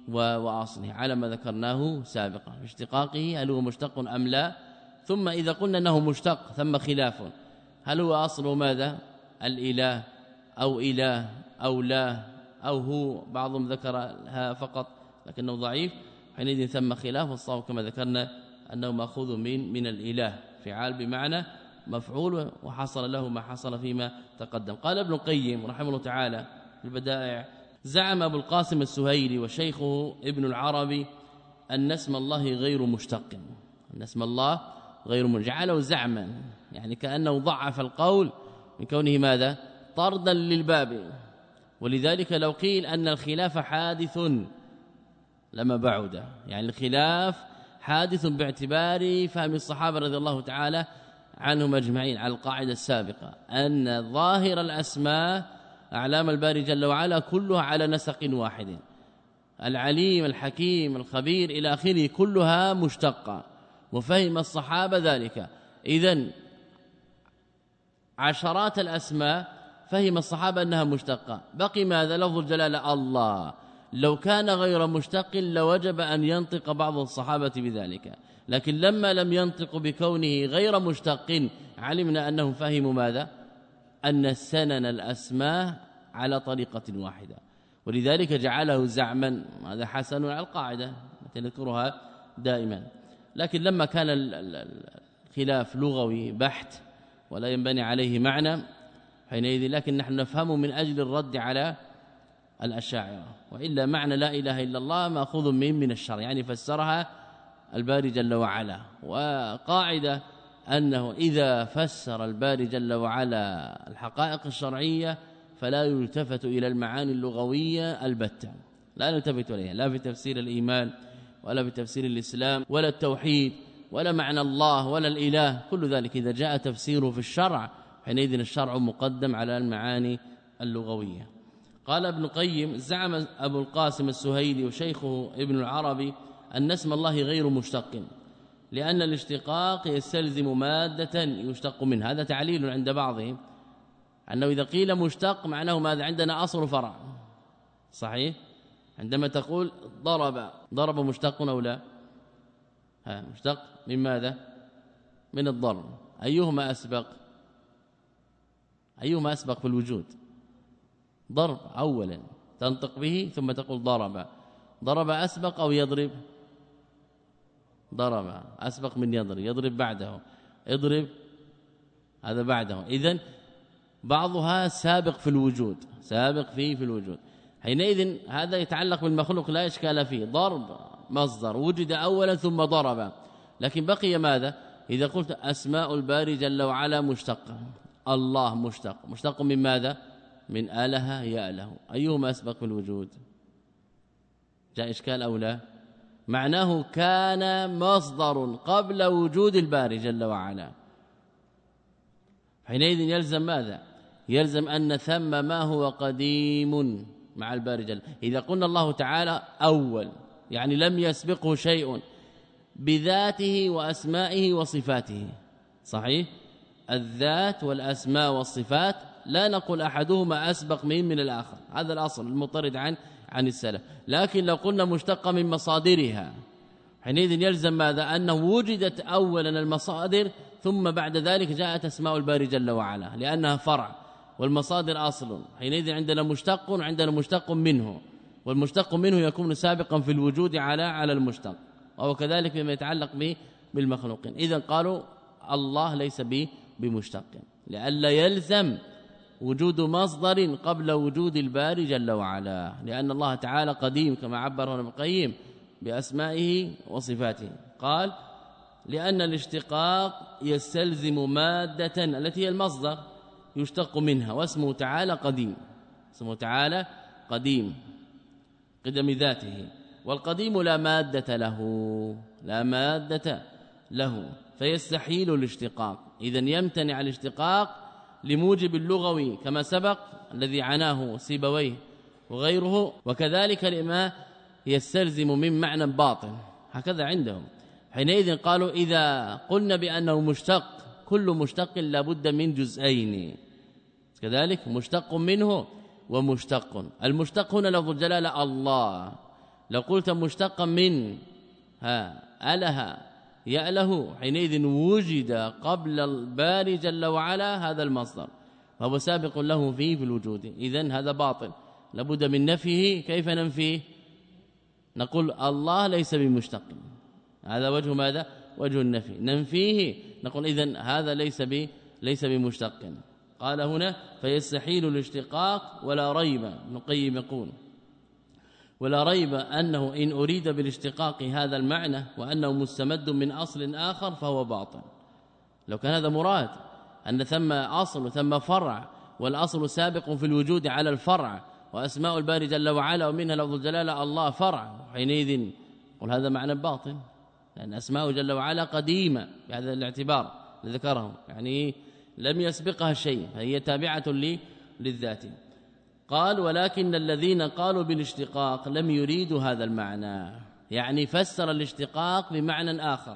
وأصله على ما ذكرناه سابقا اشتقاقه هل هو مشتق أم لا. ثم إذا قلنا أنه مشتق ثم خلاف هل هو أصله ماذا الإله أو إله أو لا أو هو بعضهم ذكرها فقط لكنه ضعيف حينئذ ثم خلاف والصواب كما ذكرنا أنه مأخوذ من من الإله فعال بمعنى مفعول وحصل له ما حصل فيما تقدم. قال ابن القيم رحمه الله تعالى في البدائع زعم أبو القاسم السهيلي وشيخه ابن العربي أن اسم الله غير مشتق أن اسم الله غير مشتق جعله زعما يعني كأنه ضعف القول من كونه ماذا طردا للباب. ولذلك لو قيل أن الخلاف حادث لما بعد يعني الخلاف حادث باعتبار فهم الصحابة رضي الله تعالى عنهم اجمعين على القاعده السابقه أن ظاهر الأسماء اعلام الباري جل وعلا كلها على نسق واحد العليم الحكيم الخبير الى اخره كلها مشتقه وفهم الصحابه ذلك. اذن عشرات الأسماء فهم الصحابه انها مشتقه بقي ماذا لفظ الجلاله الله لو كان غير مشتق لوجب أن ينطق بعض الصحابة بذلك لكن لما لم ينطق بكونه غير مشتق علمنا أنهم فهموا ماذا أن سنن الأسماء على طريقة واحدة ولذلك جعله زعما هذا حسن على القاعدة نذكرها دائما. لكن لما كان الخلاف لغوي بحت ولا ينبني عليه معنى حينئذ لكن نحن نفهمه من أجل الرد على الأشاعرة وإلا معنى لا إله إلا الله مأخوذ من من الشرع يعني فسرها الباري جل وعلا. وقاعدة أنه إذا فسر الباري جل وعلا الحقائق الشرعية فلا يلتفت إلى المعاني اللغوية البتة لا نلتفت إليها لا في تفسير الإيمان ولا في تفسير الإسلام ولا التوحيد ولا معنى الله ولا الإله كل ذلك إذا جاء تفسيره في الشرع حينئذ الشرع مقدم على المعاني اللغوية. قال ابن قيم زعم أبو القاسم السهيلي وشيخه ابن العربي أن اسم الله غير مشتق لأن الاشتقاق يستلزم مادة يشتق منها. هذا تعليل عند بعضهم أنه إذا قيل مشتق معناه ماذا عندنا أصل فرع صحيح عندما تقول ضرب ضرب مشتق أو لا ها مشتق من ماذا من الضرب أيهما أسبق أيهما أسبق في الوجود ضرب اولا تنطق به ثم تقول ضرب ضرب اسبق او يضرب ضرب اسبق من يضرب يضرب بعده اضرب هذا بعده. اذن بعضها سابق في الوجود سابق فيه في الوجود حينئذ هذا يتعلق بالمخلوق لا اشكال فيه ضرب مصدر وجد اولا ثم ضرب. لكن بقي ماذا اذا قلت اسماء الباري جل وعلا مشتقه الله مشتق مشتق من ماذا من آله يأله أيهما أسبق في الوجود جاء إشكال أو لا معناه كان مصدر قبل وجود الباري جل وعلا حينئذ يلزم ماذا يلزم أن ثم ما هو قديم مع الباري جل. إذا قلنا الله تعالى أول يعني لم يسبقه شيء بذاته وأسمائه وصفاته صحيح الذات والأسماء والصفات لا نقول أحدهما أسبق من من الآخر هذا الأصل المطرد عن عن السلف. لكن لو قلنا مشتقة من مصادرها حينئذ يلزم ماذا أنه وجدت أولا المصادر ثم بعد ذلك جاءت أسماء الباري جل وعلا لأنها فرع والمصادر أصل حينئذ عندنا مشتق عندنا مشتق منه والمشتق منه يكون سابقا في الوجود على على المشتق وهو كذلك فيما يتعلق به بالمخلوقين. إذن قالوا الله ليس به بمشتق لئلا يلزم وجود مصدر قبل وجود الباري جل وعلا لأن الله تعالى قديم كما عبر ابن القيم بأسمائه وصفاته. قال لأن الاشتقاق يستلزم مادة التي هي المصدر يشتق منها واسمه تعالى قديم اسمه تعالى قديم قدم ذاته والقديم لا مادة له لا مادة له فيستحيل الاشتقاق. إذن يمتنع الاشتقاق لموجب اللغوي كما سبق الذي عناه سيبويه وغيره وكذلك لما يستلزم من معنى باطن هكذا عندهم. حينئذ قالوا إذا قلنا بأنه مشتق كل مشتق لابد من جزئين كذلك مشتق منه ومشتق. المشتق هنا لفظ الجلالة الله لو قلت مشتقا من ها أله يأله حينئذ وجد قبل الباري جل وعلا هذا المصدر فهو سابق له فيه في الوجود. إذن هذا باطل لابد من نفيه. كيف ننفيه؟ نقول الله ليس بمشتق، هذا وجه ماذا؟ وجه النفي. ننفيه نقول إذن هذا ليس ب ليس بمشتق. قال هنا فيستحيل الاشتقاق ولا ريب. ابن القيم يقول ولا ريب أنه إن أريد بالاشتقاق هذا المعنى وأنه مستمد من أصل آخر فهو باطل. لو كان هذا مراد أن ثم أصل ثم فرع والأصل سابق في الوجود على الفرع وأسماء الباري جل وعلا ومنها لفظ الجلالة الله فرع، حينئذ قل هذا معنى باطل، لأن أسماء جل وعلا قديمة بهذا الاعتبار ذكرهم، يعني لم يسبقها شيء، هي تابعة للذات. قال ولكن الذين قالوا بالاشتقاق لم يريدوا هذا المعنى، يعني فسر الاشتقاق بمعنى آخر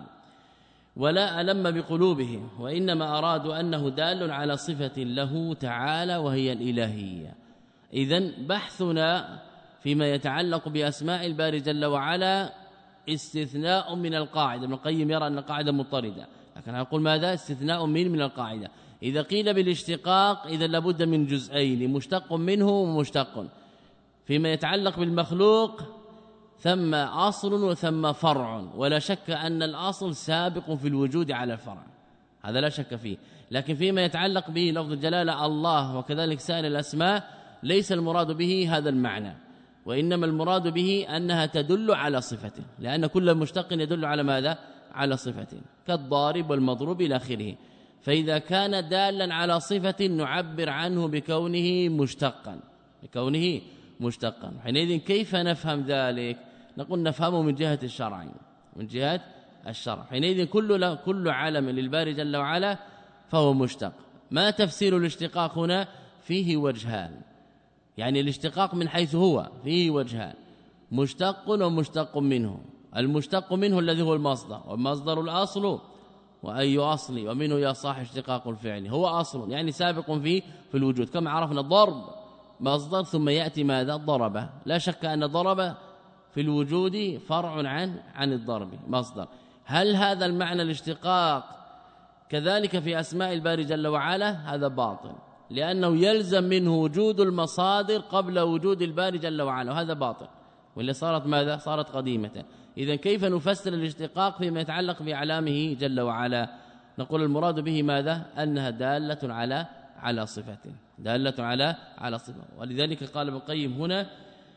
ولا ألم بقلوبهم، وإنما أرادوا أنه دال على صفة له تعالى وهي الإلهية. إذن بحثنا فيما يتعلق بأسماء الباري جل وعلا استثناء من القاعدة. ابن القيم يرى أن القاعدة مضطردة، لكن أقول ماذا؟ استثناء من من القاعدة. إذا قيل بالاشتقاق إذا لابد من جزئين، مشتق منه ومشتق. فيما يتعلق بالمخلوق ثم أصل وثم فرع، ولا شك أن الأصل سابق في الوجود على الفرع، هذا لا شك فيه. لكن فيما يتعلق به لفظ الجلالة الله وكذلك سائر الأسماء ليس المراد به هذا المعنى، وإنما المراد به أنها تدل على صفته، لأن كل مشتق يدل على ماذا؟ على صفته، كالضارب والمضروب إلى آخره. فإذا كان دالا على صفة نعبر عنه بكونه مشتقا، بكونه مشتقا. حينئذ كيف نفهم ذلك؟ نقول نفهمه من جهة الشرع، من جهة الشرع. حينئذ كل كل علم للباري جل وعلا فهو مشتق. ما تفسير الاشتقاق هنا؟ فيه وجهان، يعني الاشتقاق من حيث هو فيه وجهان، مشتق ومشتق منه. المشتق منه الذي هو المصدر، والمصدر الأصل، وأي أصل ومنه يصح اشتقاق الفعل، هو أصل يعني سابق فيه في الوجود. كما عرفنا الضرب مصدر ثم يأتي ماذا؟ ضرب. لا شك أن ضرب في الوجود فرع عن عن الضرب مصدر. هل هذا المعنى الاشتقاق كذلك في أسماء الباري جل وعلا؟ هذا باطل، لأنه يلزم منه وجود المصادر قبل وجود الباري جل وعلا، وهذا باطل، واللي صارت ماذا؟ صارت قديمة. إذن كيف نفسر الاشتقاق فيما يتعلق بأعلامه جل وعلا؟ نقول المراد به ماذا؟ أنها دالة على على صفته، دالة على على صفة. ولذلك قال ابن القيم هنا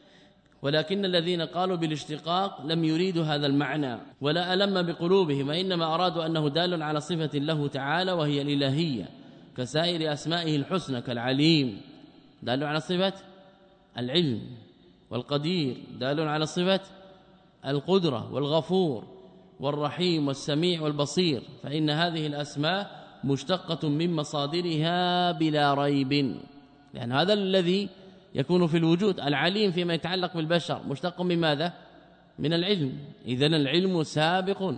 ولكن الذين قالوا بالاشتقاق لم يريدوا هذا المعنى ولا ألم بقلوبهم، وإنما أرادوا أنه دال على صفة له تعالى وهي الإلهية، كسائر أسمائه الحسنى، كالعليم دال على صفة العلم، والقدير دال على صفة القدرة، والغفور والرحيم والسميع والبصير. فإن هذه الأسماء مشتقة من مصادرها بلا ريب، لأن هذا الذي يكون في الوجود. العليم فيما يتعلق بالبشر مشتق من ماذا؟ من العلم. إذن العلم سابق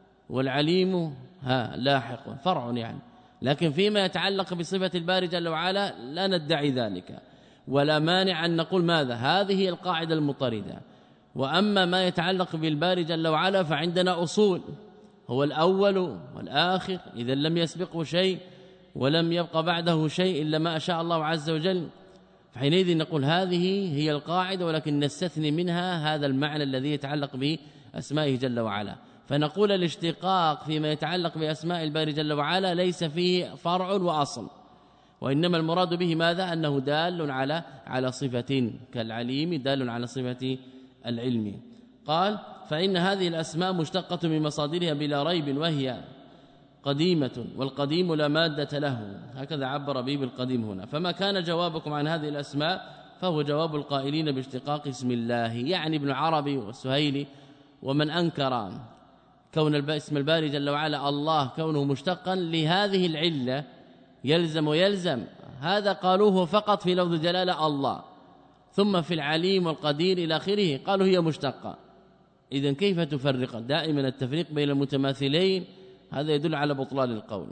والعليم ها لاحق، فرع يعني. لكن فيما يتعلق بصفة الباري جل وعلا لا ندعي ذلك، ولا مانع أن نقول ماذا؟ هذه القاعدة المطردة. وأما ما يتعلق بالباري جل وعلا فعندنا أصول، هو الأول والآخر، إذا لم يسبقه شيء ولم يبقى بعده شيء إلا ما شاء الله عز وجل، فحينئذ نقول هذه هي القاعدة، ولكن نستثني منها هذا المعنى الذي يتعلق بأسمائه جل وعلا. فنقول الاشتقاق فيما يتعلق بأسماء الباري جل وعلا ليس فيه فرع وأصل، وإنما المراد به ماذا؟ أنه دال على على صفة، كالعليم دال على صفة العلم. قال فإن هذه الأسماء مشتقة من مصادرها بلا ريب، وهي قديمة، والقديم لا مادة له، هكذا عبر به بالقديم هنا. فما كان جوابكم عن هذه الأسماء فهو جواب القائلين باشتقاق اسم الله، يعني ابن عربي والسهيلي ومن أنكر كون اسم الباري جل وعلا الله كونه مشتقا لهذه العلة يلزم ويلزم، هذا قالوه فقط في لفظ الجلالة الله، ثم في العليم والقدير إلى آخره قالوا هي مشتقة. إذن كيف تفرق؟ دائما التفريق بين المتماثلين هذا يدل على بطلان القول.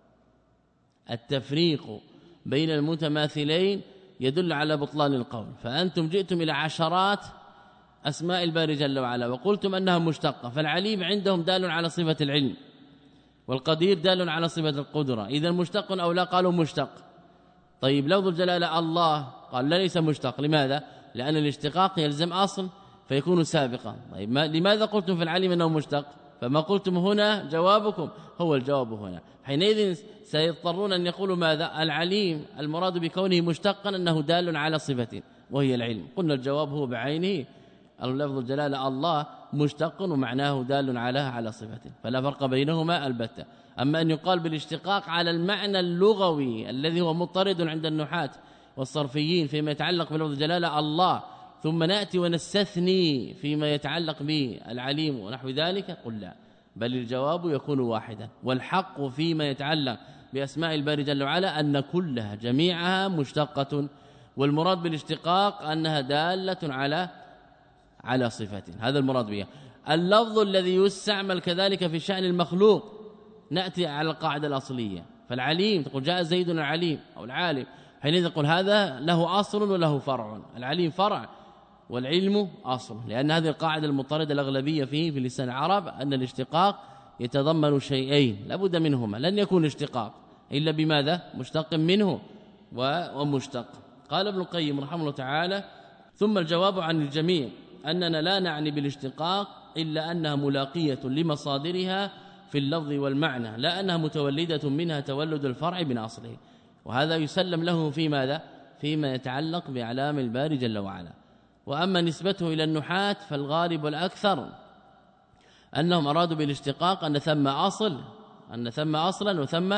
التفريق بين المتماثلين يدل على بطلان القول. فأنتم جئتم إلى عشرات أسماء الباري جل وعلا وقلتم أنها مشتقة، فالعليم عندهم دال على صفة العلم، والقدير دال على صفة القدرة، إذا مشتق أو لا؟ قالوا مشتق. طيب لفظ الجلالة الله قال لا ليس مشتق، لماذا؟ لأن الاشتقاق يلزم أصل فيكون سابقا. طيب ما لماذا قلتم في العليم أنه مشتق؟ فما قلتم هنا جوابكم هو الجواب هنا. حينئذ سيضطرون أن يقولوا ماذا؟ العليم المراد بكونه مشتقا أنه دال على صفة وهي العلم. قلنا الجواب هو بعينه، اللفظ الجلالة الله مشتق ومعناه دال على على صفة، فلا فرق بينهما البتة. أما أن يقال بالاشتقاق على المعنى اللغوي الذي هو مضطرد عند النحاة والصرفيين فيما يتعلق بلفظ الجلالة الله، ثم نأتي ونستثني فيما يتعلق بالعليم ونحو ذلك، قل لا، بل الجواب يكون واحدا. والحق فيما يتعلق بأسماء الباري جل وعلا أن كلها جميعها مشتقة، والمراد بالاشتقاق أنها دالة على على صفة، هذا المراد بها. اللفظ الذي يستعمل كذلك في شأن المخلوق نأتي على القاعدة الأصلية، فالعليم تقول جاء زيد العليم أو العالم، حينئذ نقول هذا له أصل وله فرع، العليم فرع والعلم أصل، لأن هذه القاعدة المضطردة الأغلبية فيه في لسان العرب أن الاشتقاق يتضمن شيئين لابد منهما، لن يكون اشتقاق إلا بماذا؟ مشتق منه ومشتق. قال ابن القيم رحمه الله تعالى: ثم الجواب عن الجميع أننا لا نعني بالاشتقاق إلا أنها ملاقية لمصادرها في اللفظ والمعنى، لا أنها متولدة منها تولد الفرع من أصله. وهذا يسلم له في ماذا؟ فيما يتعلق بأعلام الباري جل وعلا. وأما نسبته إلى النحاة فالغالب والأكثر أنهم أرادوا بالاشتقاق أن ثم أصل أن ثم أصلا وثم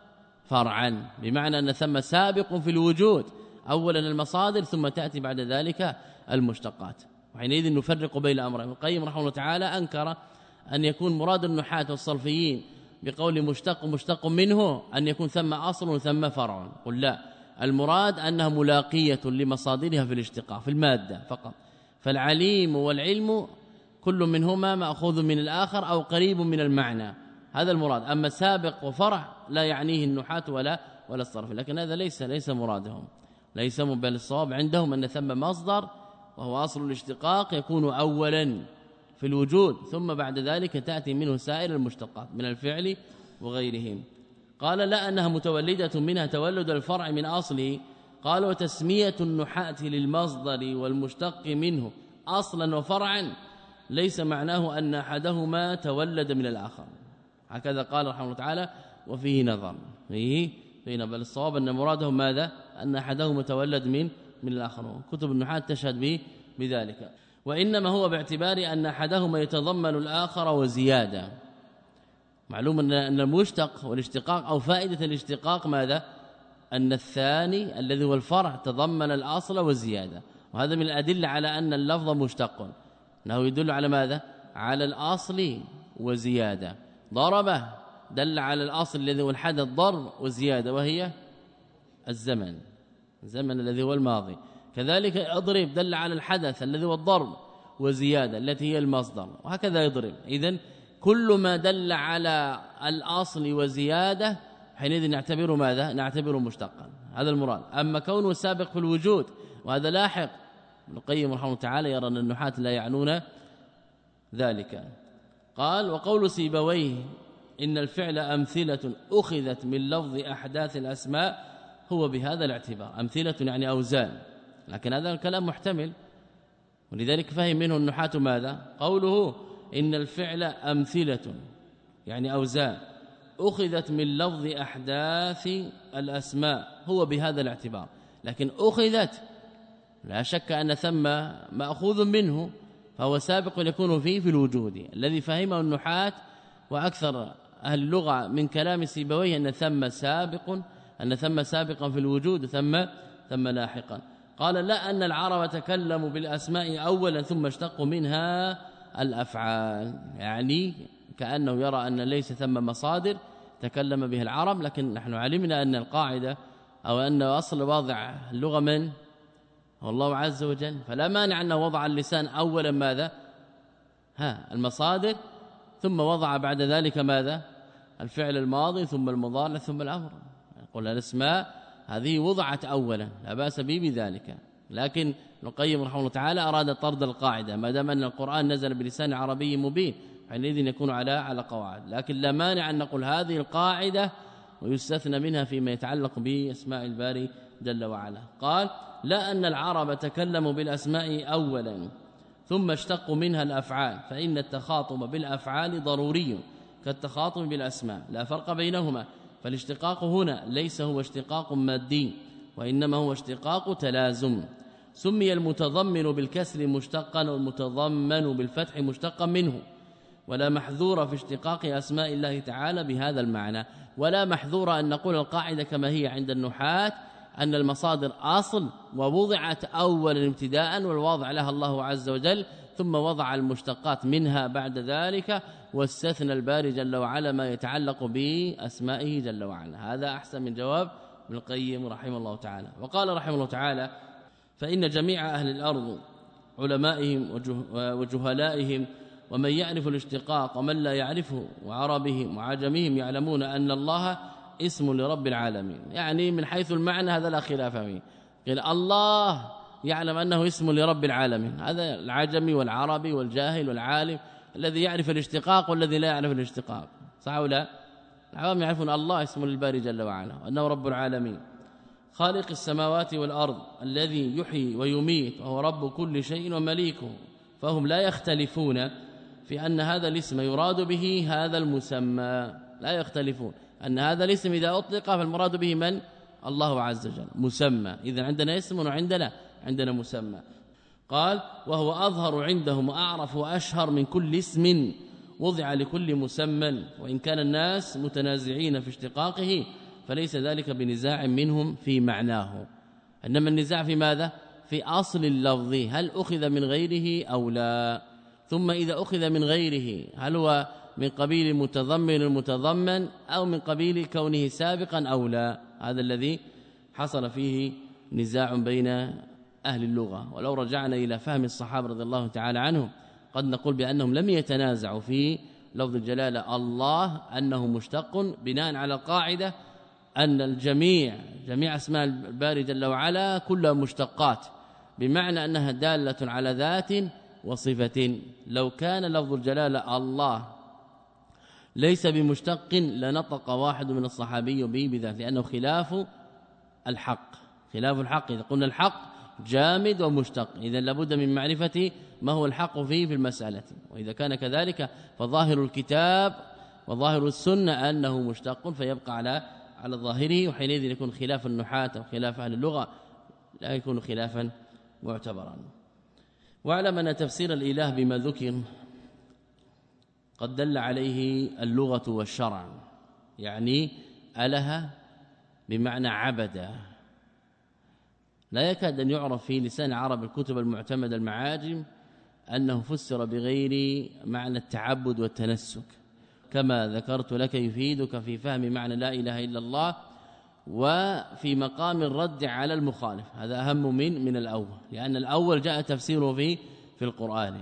فرعا، بمعنى أن ثم سابق في الوجود، أولا المصادر ثم تأتي بعد ذلك المشتقات. وحينئذ نفرق بين أمرين. ابن القيم رحمه الله تعالى أنكر أن يكون مراد النحاة والصرفيين بقول مشتق مشتق منه أن يكون ثم أصل وثم فرع، قل لا، المراد أنها ملاقية لمصادرها في الاشتقاق في المادة فقط، فالعليم والعلم كل منهما مأخوذ من الآخر أو قريب من المعنى، هذا المراد. أما سابق وفرع لا يعنيه النحاة ولا ولا الصرف، لكن هذا ليس ليس مرادهم، ليس بل الصواب عندهم أن ثم مصدر وهو أصل الاشتقاق يكون أولا في الوجود، ثم بعد ذلك تأتي منه سائر المشتقات من الفعل وغيرهم. قال لا، أنها متولدة منها تولد الفرع من أصله. قال وتسمية النحاة للمصدر والمشتق منه أصلا وفرعا ليس معناه أن أحدهما تولد من الآخر، هكذا قال رحمه الله تعالى وفيه نظر فيه فيه بل الصواب أن مرادهم ماذا؟ أن أحدهما تولد من من الآخر، كتب النحاة تشهد به بذلك. وإنما هو باعتبار أن أحدهما يتضمن الآخر وزيادة. معلوم أن المشتق والاشتقاق أو فائدة الاشتقاق ماذا؟ أن الثاني الذي هو الفرع تضمن الأصل والزيادة، وهذا من الأدلة على أن اللفظ مشتق، أنه يدل على ماذا؟ على الأصل وزيادة. ضربه دل على الأصل الذي هو الحدث ضرب وزيادة وهي الزمن، الزمن الذي هو الماضي. كذلك اضرب دل على الحدث الذي هو الضرب وزيادة التي هي المصدر، وهكذا يضرب. إذن كل ما دل على الأصل وزيادة حينئذ نعتبره ماذا؟ نعتبره مشتقا، هذا المراد. أما كونه سابق في الوجود وهذا لاحق، ابن القيم رحمه الله تعالى يرى أن النحاة لا يعنون ذلك. قال وقول سيبويه إن الفعل أمثلة أخذت من لفظ أحداث الأسماء هو بهذا الاعتبار، أمثلة يعني أوزان، لكن هذا الكلام محتمل، ولذلك فهم منه النحاة ماذا؟ قوله إن الفعل أمثلة يعني أوزان أخذت من لفظ أحداث الأسماء هو بهذا الاعتبار، لكن أخذت لا شك أن ثم مأخوذ منه، فهو سابق يكون فيه في الوجود الذي فهمه النحاة وأكثر أهل اللغة من كلام سيبويه أن ثم سابق أن ثم سابقا في الوجود ثم ثم لاحقا. قال لا، أن العرب تكلموا بالأسماء أولا ثم اشتقوا منها الأفعال، يعني كأنه يرى أن ليس ثم مصادر تكلم به العرب، لكن نحن علمنا أن القاعدة أو أن أصل واضع اللغة من هو الله عز وجل، فلا مانع أنه وضع اللسان أولا ماذا؟ ها المصادر، ثم وضع بعد ذلك ماذا؟ الفعل الماضي ثم المضارع ثم الأمر. يقول الأسماء هذه وضعت أولا لا بأس به بذلك، لكن ابن القيم رحمه الله تعالى أراد طرد القاعدة ما دام أن القرآن نزل بلسان عربي مبين حينئذ يكون على على قواعد، لكن لا مانع أن نقول هذه القاعدة ويستثنى منها فيما يتعلق بأسماء الباري جل وعلا. قال لا أن العرب تكلموا بالأسماء أولا ثم اشتقوا منها الأفعال، فإن التخاطب بالأفعال ضروري كالتخاطب بالأسماء لا فرق بينهما، فالاشتقاق هنا ليس هو اشتقاق مادي وإنما هو اشتقاق تلازم. سمي المتضمن بالكسر مشتقا والمتضمن بالفتح مشتقا منه، ولا محذور في اشتقاق أسماء الله تعالى بهذا المعنى، ولا محذور أن نقول القاعدة كما هي عند النحاة أن المصادر أصل ووضعت أولا ابتداء والواضع لها الله عز وجل، ثم وضع المشتقات منها بعد ذلك، واستثنى الباري جل وعلا ما يتعلق بأسمائه جل وعلا. هذا أحسن من جواب ابن القيم رحمه الله تعالى. وقال رحمه الله تعالى فإن جميع أهل الأرض علمائهم وجهلائهم ومن يعرف الاشتقاق ومن لا يعرفه وعربهم وعجمهم يعلمون أن الله اسم لرب العالمين، يعني من حيث المعنى هذا لا خلاف فيه. قال الله يعلم أنه اسم لرب العالمين، هذا العجمي والعربي والجاهل والعالم الذي يعرف الاشتقاق والذي لا يعرف الاشتقاق، صح ولا لا؟ العوام يعرفون الله اسم للباري جل وعلا وأنه رب العالمين خالق السماوات والأرض الذي يحيي ويميت وهو رب كل شيء ومليكه، فهم لا يختلفون في أن هذا الاسم يراد به هذا المسمى، لا يختلفون أن هذا الاسم إذا أطلق فالمراد به من؟ الله عز وجل مسمى. إذن عندنا اسم وعندنا عندنا مسمى. قال وهو أظهر عندهم وأعرف وأشهر من كل اسم وضع لكل مسمى، وإن كان الناس متنازعين في اشتقاقه فليس ذلك بنزاع منهم في معناه، إنما النزاع في ماذا؟ في أصل اللفظ، هل أخذ من غيره أو لا، ثم إذا أخذ من غيره هل هو من قبيل متضمن المتضمن أو من قبيل كونه سابقا أو لا. هذا الذي حصل فيه نزاع بين أهل اللغة. ولو رجعنا إلى فهم الصحابة رضي الله تعالى عنهم قد نقول بأنهم لم يتنازعوا في لفظ الجلالة الله أنه مشتق، بناء على القاعدة أن الجميع جميع اسماء الباري جل وعلا كلها مشتقات، بمعنى أنها دالة على ذات وصفة. لو كان لفظ الجلالة الله ليس بمشتق لنطق واحد من الصحابي به بذات، لأنه خلاف الحق. خلاف الحق إذا قلنا الحق جامد ومشتق، إذا لابد من معرفة ما هو الحق فيه في المسألة، وإذا كان كذلك فظاهر الكتاب وظاهر السنة أنه مشتق فيبقى على على ظاهره، وحينئذ يكون خلاف النحاة أو خلاف أهل اللغة لا يكون خلافا معتبرا. واعلم أن تفسير الإله بما ذكر قد دل عليه اللغة والشرع، يعني أله بمعنى عبد، لا يكاد أن يعرف في لسان عرب الكتب المعتمدة المعاجم أنه فسر بغير معنى التعبد والتنسك، كما ذكرت لك يفيدك في فهم معنى لا إله إلا الله وفي مقام الرد على المخالف. هذا أهم من من الأول، لأن الأول جاء تفسيره في في القرآن.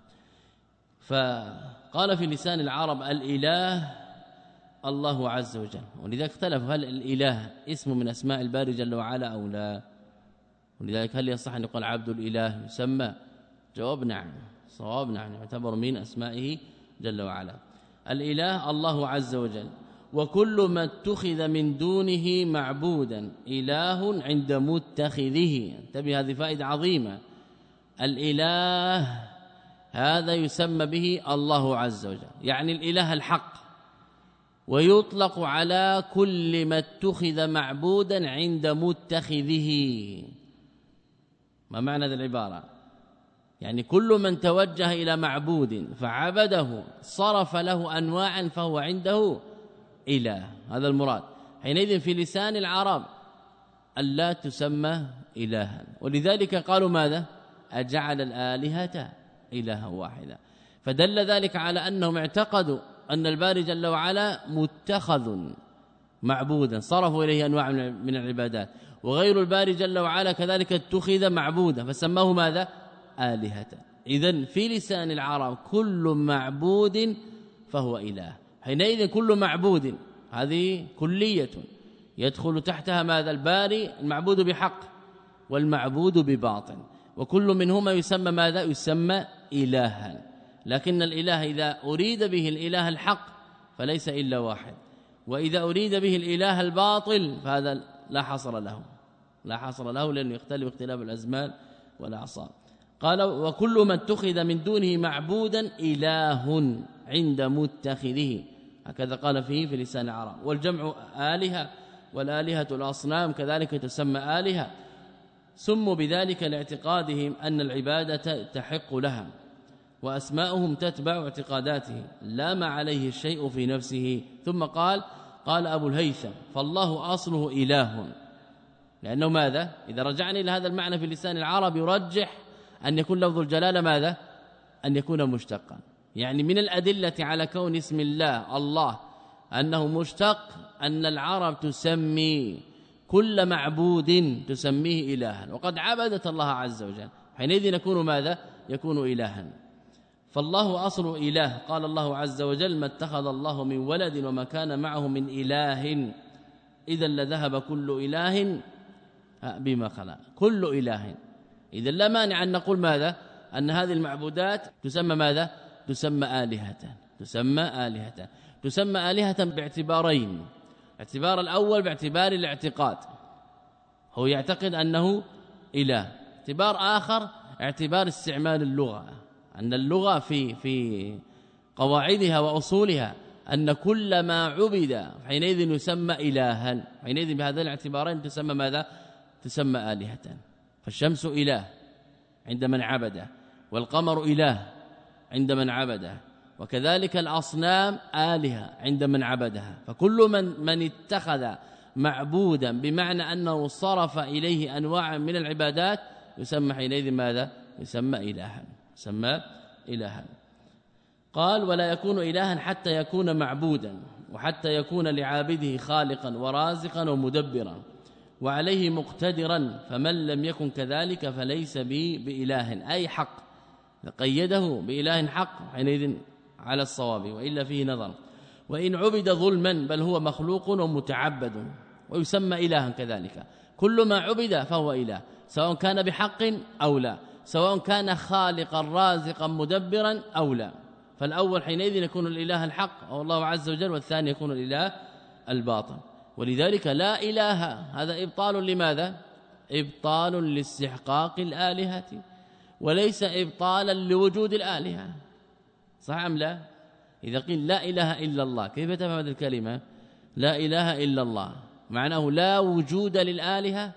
فقال في لسان العرب الإله الله عز وجل، ولذلك اختلف هل الإله اسم من أسماء الباري جل وعلا أو لا، ولذلك هل يصح أن يقال عبد الإله يسمى؟ جواب نعم، صواب نعم، يعتبر من أسمائه جل وعلا. الإله الله عز وجل، وكل ما اتخذ من دونه معبودا إله عند متخذه. انتبه، هذه فائدة عظيمة. الإله هذا يسمى به الله عز وجل، يعني الإله الحق، ويطلق على كل ما اتخذ معبودا عند متخذه. ما معنى هذه العبارة؟ يعني كل من توجه إلى معبود فعبده صرف له أنواعا فهو عنده إله، هذا المراد. حينئذ في لسان العرب ألا تسمى إلها، ولذلك قالوا ماذا؟ أجعل الآلهة إلها واحدا، فدل ذلك على أنهم اعتقدوا أن الباري جل وعلا متخذ معبودا صرفوا إليه أنواع من العبادات، وغير الباري جل وعلا كذلك اتخذ معبودا فسماه ماذا؟ آلهة. إذن في لسان العرب كل معبود فهو إله. حينئذ كل معبود هذه كلية يدخل تحتها ماذا؟ الباري المعبود بحق والمعبود بباطن، وكل منهما يسمى ماذا؟ يسمى إلها. لكن الإله إذا أريد به الإله الحق فليس إلا واحد، وإذا أريد به الإله الباطل فهذا لا حصر له لا حصر له لأنه يختلف اختلاف الأزمان والأعصار. قال وكل من اتخذ من دونه معبودا إله عند متخذه، هكذا قال فيه في لسان العرب. والجمع آلهة، والآلهة الأصنام كذلك تسمى آلهة، سموا بذلك لاعتقادهم أن العبادة تحق لها، وأسماؤهم تتبع اعتقاداته لا ما عليه الشيء في نفسه. ثم قال قال أبو الهيثم فالله أصله إله، لأنه ماذا؟ إذا رجعنا إلى هذا المعنى في لسان العرب يرجح أن يكون لفظ الجلالة ماذا؟ أن يكون مشتقا. يعني من الأدلة على كون اسم الله الله أنه مشتق أن العرب تسمي كل معبود تسميه إلها، وقد عبدت الله عز وجل، حينئذ يكون ماذا؟ يكون إلها. فالله أصل إله. قال الله عز وجل ما اتخذ الله من ولد وما كان معه من إله إذا لذهب كل إله بما خلق. كل إله، إذا لا مانع أن نقول ماذا؟ أن هذه المعبودات تسمى ماذا؟ تسمى آلهة تسمى آلهة تسمى آلهة باعتبارين. الاعتبار الأول باعتبار الاعتقاد، هو يعتقد أنه إله. اعتبار آخر اعتبار استعمال اللغة، أن اللغة في في قواعدها وأصولها أن كل ما عبد حينئذ يسمى إلها، حينئذ بهذين الاعتبارين تسمى ماذا؟ تسمى آلهة. فالشمس إله عند من عبده، والقمر إله عند من عبده، وكذلك الأصنام آلهة عند من عبدها. فكل من من اتخذ معبودا بمعنى أنه صرف إليه أنواع من العبادات يسمى حينئذ ماذا؟ يسمى إلها يسمى إلها. قال ولا يكون إلها حتى يكون معبودا، وحتى يكون لعابده خالقا ورازقا ومدبرا وعليه مقتدرا، فمن لم يكن كذلك فليس به بإله أي حق، قيده بإله حق حينئذ على الصواب، وإلا فيه نظر. وإن عبد ظلما بل هو مخلوق ومتعبد ويسمى إلها كذلك. كل ما عبد فهو إله، سواء كان بحق أو لا، سواء كان خالقا رازقا مدبرا أو لا. فالأول حينئذ يكون الإله الحق أو الله عز وجل، والثاني يكون الإله الباطل. ولذلك لا إله هذا إبطال لماذا؟ إبطال لاستحقاق الآلهة، وليس إبطالا لوجود الآلهة. صح أم لا؟ إذا قيل لا إله إلا الله كيف تفهم هذه الكلمة؟ لا إله إلا الله معناه لا وجود للآلهة؟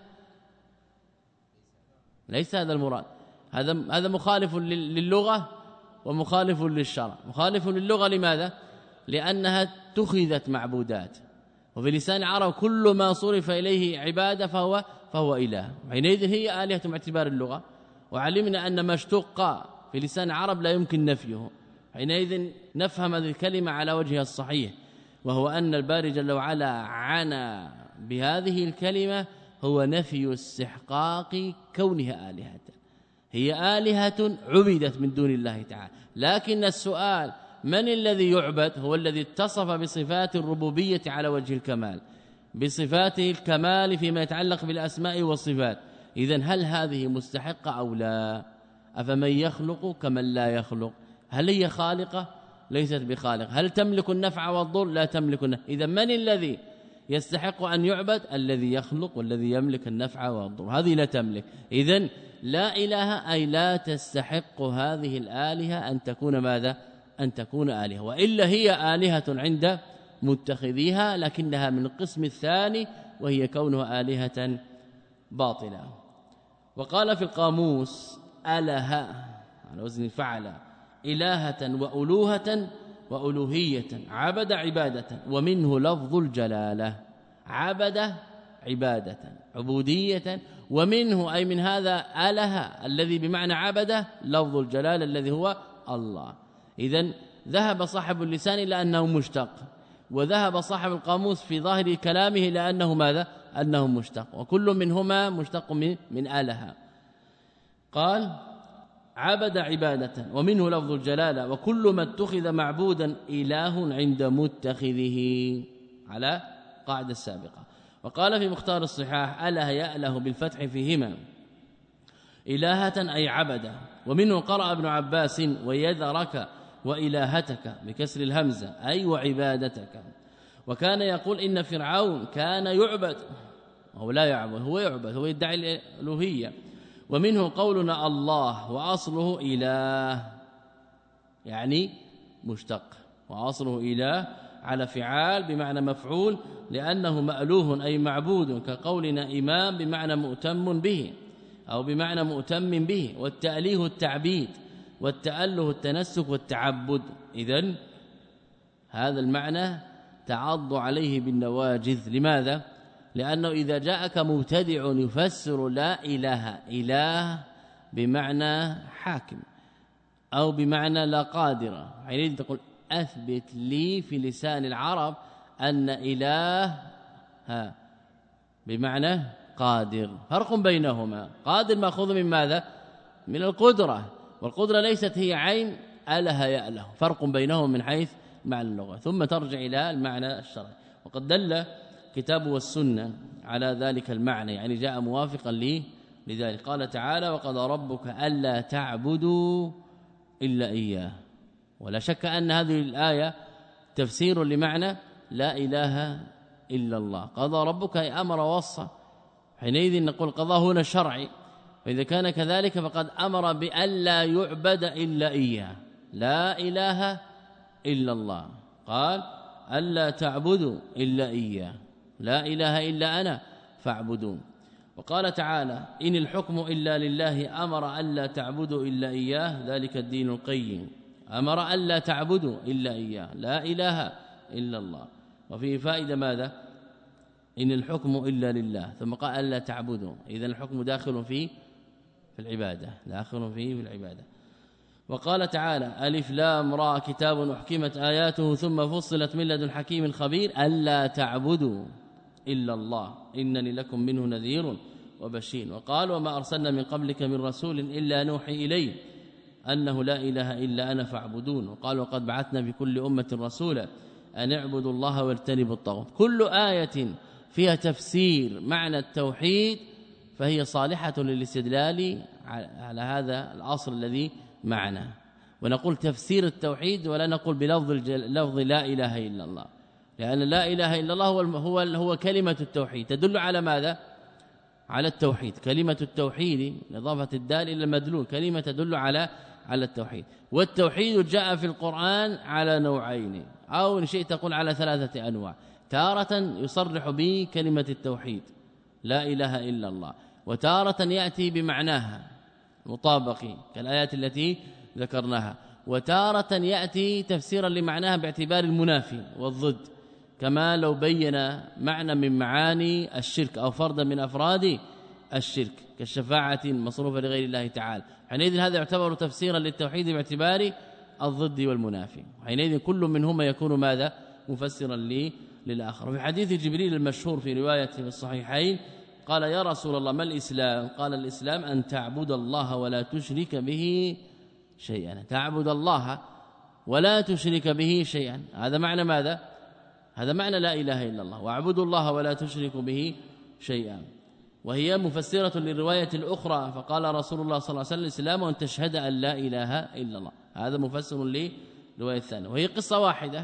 ليس هذا المراد. هذا هذا مخالف للغة ومخالف للشرع. مخالف للغة لماذا؟ لأنها اتخذت معبودات، وفي لسان العرب كل ما صرف إليه عبادة فهو فهو إله، حينئذ هي آلهة باعتبار اللغة. وعلمنا أن ما اشتق في لسان العرب لا يمكن نفيه، حينئذ نفهم هذه الكلمة على وجهها الصحيح، وهو أن الباري جل وعلا عنى بهذه الكلمة هو نفي استحقاق كونها آلهة. هي آلهة عبدت من دون الله تعالى، لكن السؤال من الذي يعبد؟ هو الذي اتصف بصفات الربوبية على وجه الكمال، بصفاته الكمال فيما يتعلق بالأسماء والصفات. إذن هل هذه مستحقة أو لا؟ أفمن يخلق كمن لا يخلق؟ هل هي خالقة؟ ليست بخالق. هل تملك النفع والضر؟ لا تملك النفع. إذن من الذي يستحق أن يعبد؟ الذي يخلق والذي يملك النفع والضر، هذه لا تملك. إذن لا إله أي لا تستحق هذه الآلهة أن تكون ماذا؟ أن تكون آلهة، وإلا هي آلهة عند متخذيها، لكنها من القسم الثاني وهي كونها آلهة باطلة. وقال في القاموس أله على وزن فعل إلهة وألوهة وألوهية، عبد عبادة، ومنه لفظ الجلالة. عبد عبادة عبودية، ومنه أي من هذا أله الذي بمعنى عبده لفظ الجلالة الذي هو الله. إذن ذهب صاحب اللسان إلى أنه مشتق، وذهب صاحب القاموس في ظاهر كلامه إلى أنه ماذا؟ أنه مشتق، وكل منهما مشتق من من آلهة. قال عبد عبادة ومنه لفظ الجلالة، وكل ما اتخذ معبودا إله عند متخذه على قاعدة السابقة. وقال في مختار الصحاح أله يأله بالفتح فيهما، إلهة أي عبد. ومنه قرأ ابن عباس ويذرك وإلهتك بكسر الهمزة أي وعبادتك. وكان يقول إن فرعون كان يعبد، هو لا يعبد، هو يعبد، هو يدعي الألوهية. ومنه قولنا الله وأصله إله يعني مشتق، وأصله إله على فعال بمعنى مفعول لأنه مألوه أي معبود، كقولنا إمام بمعنى مؤتم به أو بمعنى مؤتم به. والتأليه التعبيد والتأله التنسك والتعبد. إذن هذا المعنى تعض عليه بالنواجذ. لماذا؟ لأنه إذا جاءك مبتدع يفسر لا إله إله بمعنى حاكم أو بمعنى لا قادر، حينئذ تقول أثبت لي في لسان العرب أن إله ها بمعنى قادر. فرق بينهما، قادر مأخوذ من ماذا؟ من القدرة، والقدرة ليست هي عين أله يأله، فرق بينهم من حيث معنى اللغة. ثم ترجع إلى المعنى الشرعي، وقد دل كتاب والسنة على ذلك المعنى، يعني جاء موافقا لي لذلك. قال تعالى وقضى ربك ألا تعبدوا إلا إياه. ولا شك أن هذه الآية تفسير لمعنى لا إله إلا الله. قضى ربك أي أمر ووصى، حينئذ نقول قضاء هنا شرعي، فإذا كان كذلك فقد أمر بألا يعبد إلا إياه، لا إله إلا الله. قال ألا تعبدوا إلا إياه، لا إله إلا أنا فاعبدون. وقال تعالى إن الحكم إلا لله أمر ألا تعبدوا إلا إياه ذلك الدين القيم. أمر ألا تعبدوا إلا إياه، لا إله إلا الله. وفيه فائدة ماذا؟ إن الحكم إلا لله، ثم قال ألا تعبدوا، إذن الحكم داخل فيه في العبادة، داخل فيه في العبادة. وقال تعالى ألف لام را كتاب أحكمت آياته ثم فصلت من لدن حكيم خبير ألا تعبدوا إلا الله إنني لكم منه نذير وبشير. وقال وما أرسلنا من قبلك من رسول إلا نوحي إليه أنه لا إله إلا أنا فاعبدون. وقال وقد بعثنا في كل أمة رسولا أن اعبدوا الله واجتنبوا الطاغوت. كل آية فيها تفسير معنى التوحيد فهي صالحة للاستدلال على هذا الأصل الذي معنا. ونقول تفسير التوحيد ولا نقول بلفظ لفظ لا إله إلا الله، لأن لا إله إلا الله هو هو هو كلمة التوحيد تدل على ماذا؟ على التوحيد. كلمة التوحيد إضافة الدال إلى المدلول، كلمة تدل على على التوحيد. والتوحيد جاء في القرآن على نوعين، أو إن شئت تقول على ثلاثة أنواع. تارة يصرح به كلمة التوحيد لا إله إلا الله، وتارة يأتي بمعناها مطابق كالآيات التي ذكرناها، وتارة يأتي تفسيرا لمعناها باعتبار المنافي والضد، كما لو بين معنى من معاني الشرك أو فردا من أفراد الشرك كالشفاعة المصروفة لغير الله تعالى. حينئذ هذا يعتبر تفسيرا للتوحيد باعتبار الضد والمنافي، حينئذ كل منهما يكون ماذا؟ مفسرا لي للآخر. وفي حديث جبريل المشهور في رواية في الصحيحين قال يا رسول الله ما الإسلام؟ قال الإسلام أن تعبد الله ولا تشرك به شيئا، تعبد الله ولا تشرك به شيئا. هذا معنى ماذا؟ هذا معنى لا إله إلا الله، واعبدوا الله ولا تشركوا به شيئا. وهي مفسرة للرواية الأخرى فقال رسول الله صلى الله عليه وسلم الإسلام أن تشهد أن لا إله إلا الله. هذا مفسر للرواية الثانية، وهي قصة واحدة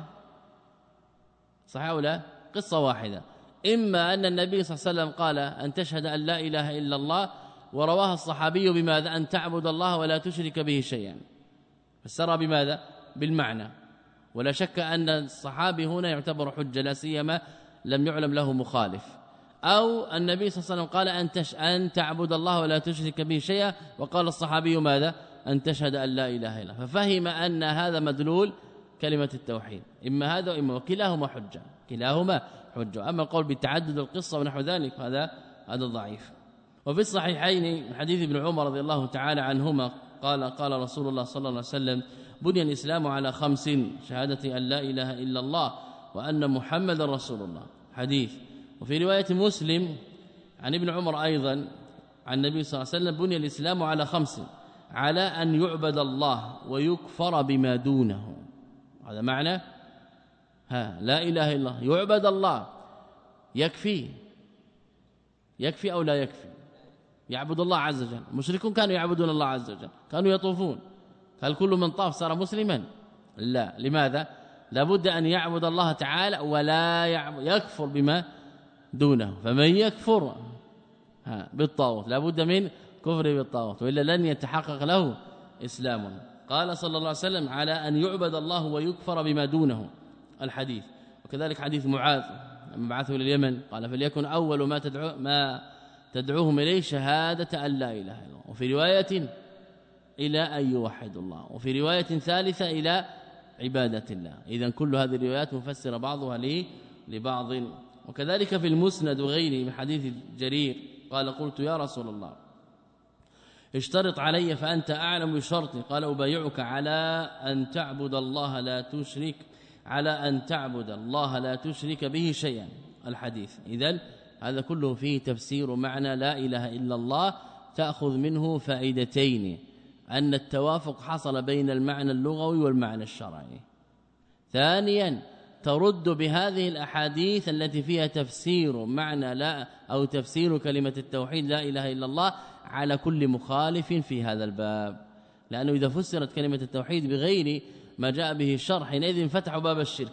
صحيح أو لا؟ قصة واحدة، إما أن النبي صلى الله عليه وسلم قال أن تشهد أن لا إله إلا الله، ورواها الصحابي بماذا؟ أن تعبد الله ولا تشرك به شيئا، فسرها بماذا؟ بالمعنى. ولا شك أن الصحابي هنا يعتبر حجة، لا سيما لم يعلم له مخالف. أو النبي صلى الله عليه وسلم قال أن, تش... أن تعبد الله ولا تشرك به شيئا، وقال الصحابي ماذا؟ أن تشهد أن لا إله إلا الله، ففهم أن هذا مدلول كلمة التوحيد، إما هذا وإما كلاهما حجة، كلاهما حجة. أما القول بتعدد القصة ونحو ذلك هذا هذا ضعيف. وفي الصحيحين من حديث ابن عمر رضي الله تعالى عنهما قال قال رسول الله صلى الله عليه وسلم بني الإسلام على خمس: شهادة أن لا إله إلا الله وأن محمد رسول الله. حديث. وفي رواية مسلم عن ابن عمر أيضا عن النبي صلى الله عليه وسلم بني الإسلام على خمس: على أن يعبد الله ويكفر بما دونه. هذا معنى ها لا إله إلا الله، يعبد الله، يكفي يكفي أو لا يكفي؟ يعبد الله عز وجل. المشركون كانوا يعبدون الله عز وجل، كانوا يطوفون. هل كل من طاف صار مسلما؟ لا. لماذا؟ لابد أن يعبد الله تعالى ولا يكفر بما دونه. فمن يكفر بالطاغوت لابد من كفر بالطاغوت، وإلا لن يتحقق له إسلام. قال صلى الله عليه وسلم على أن يعبد الله ويكفر بما دونه الحديث. وكذلك حديث معاذ لما بعثه إلى اليمن قال فليكن أول ما تدعو ما تدعوهم إليه شهادة أن لا إله إلا الله، وفي رواية إلى أن يوحدوا الله، وفي رواية ثالثة إلى عبادة الله. إذن كل هذه الروايات مفسرة بعضها لبعض. وكذلك في المسند وغيره من حديث جرير قال قلت يا رسول الله اشترط علي فأنت أعلم بشرطي، قال أبايعك على أن تعبد الله لا تشرك على أن تعبد الله لا تشرك به شيئا الحديث. إذن هذا كله فيه تفسير معنى لا إله إلا الله، تأخذ منه فائدتين: أن التوافق حصل بين المعنى اللغوي والمعنى الشرعي. ثانيا ترد بهذه الأحاديث التي فيها تفسير معنى لا أو تفسير كلمة التوحيد لا إله إلا الله على كل مخالف في هذا الباب، لأنه إذا فسرت كلمة التوحيد بغير ما جاء به الشرع حينئذ فتحوا باب الشرك.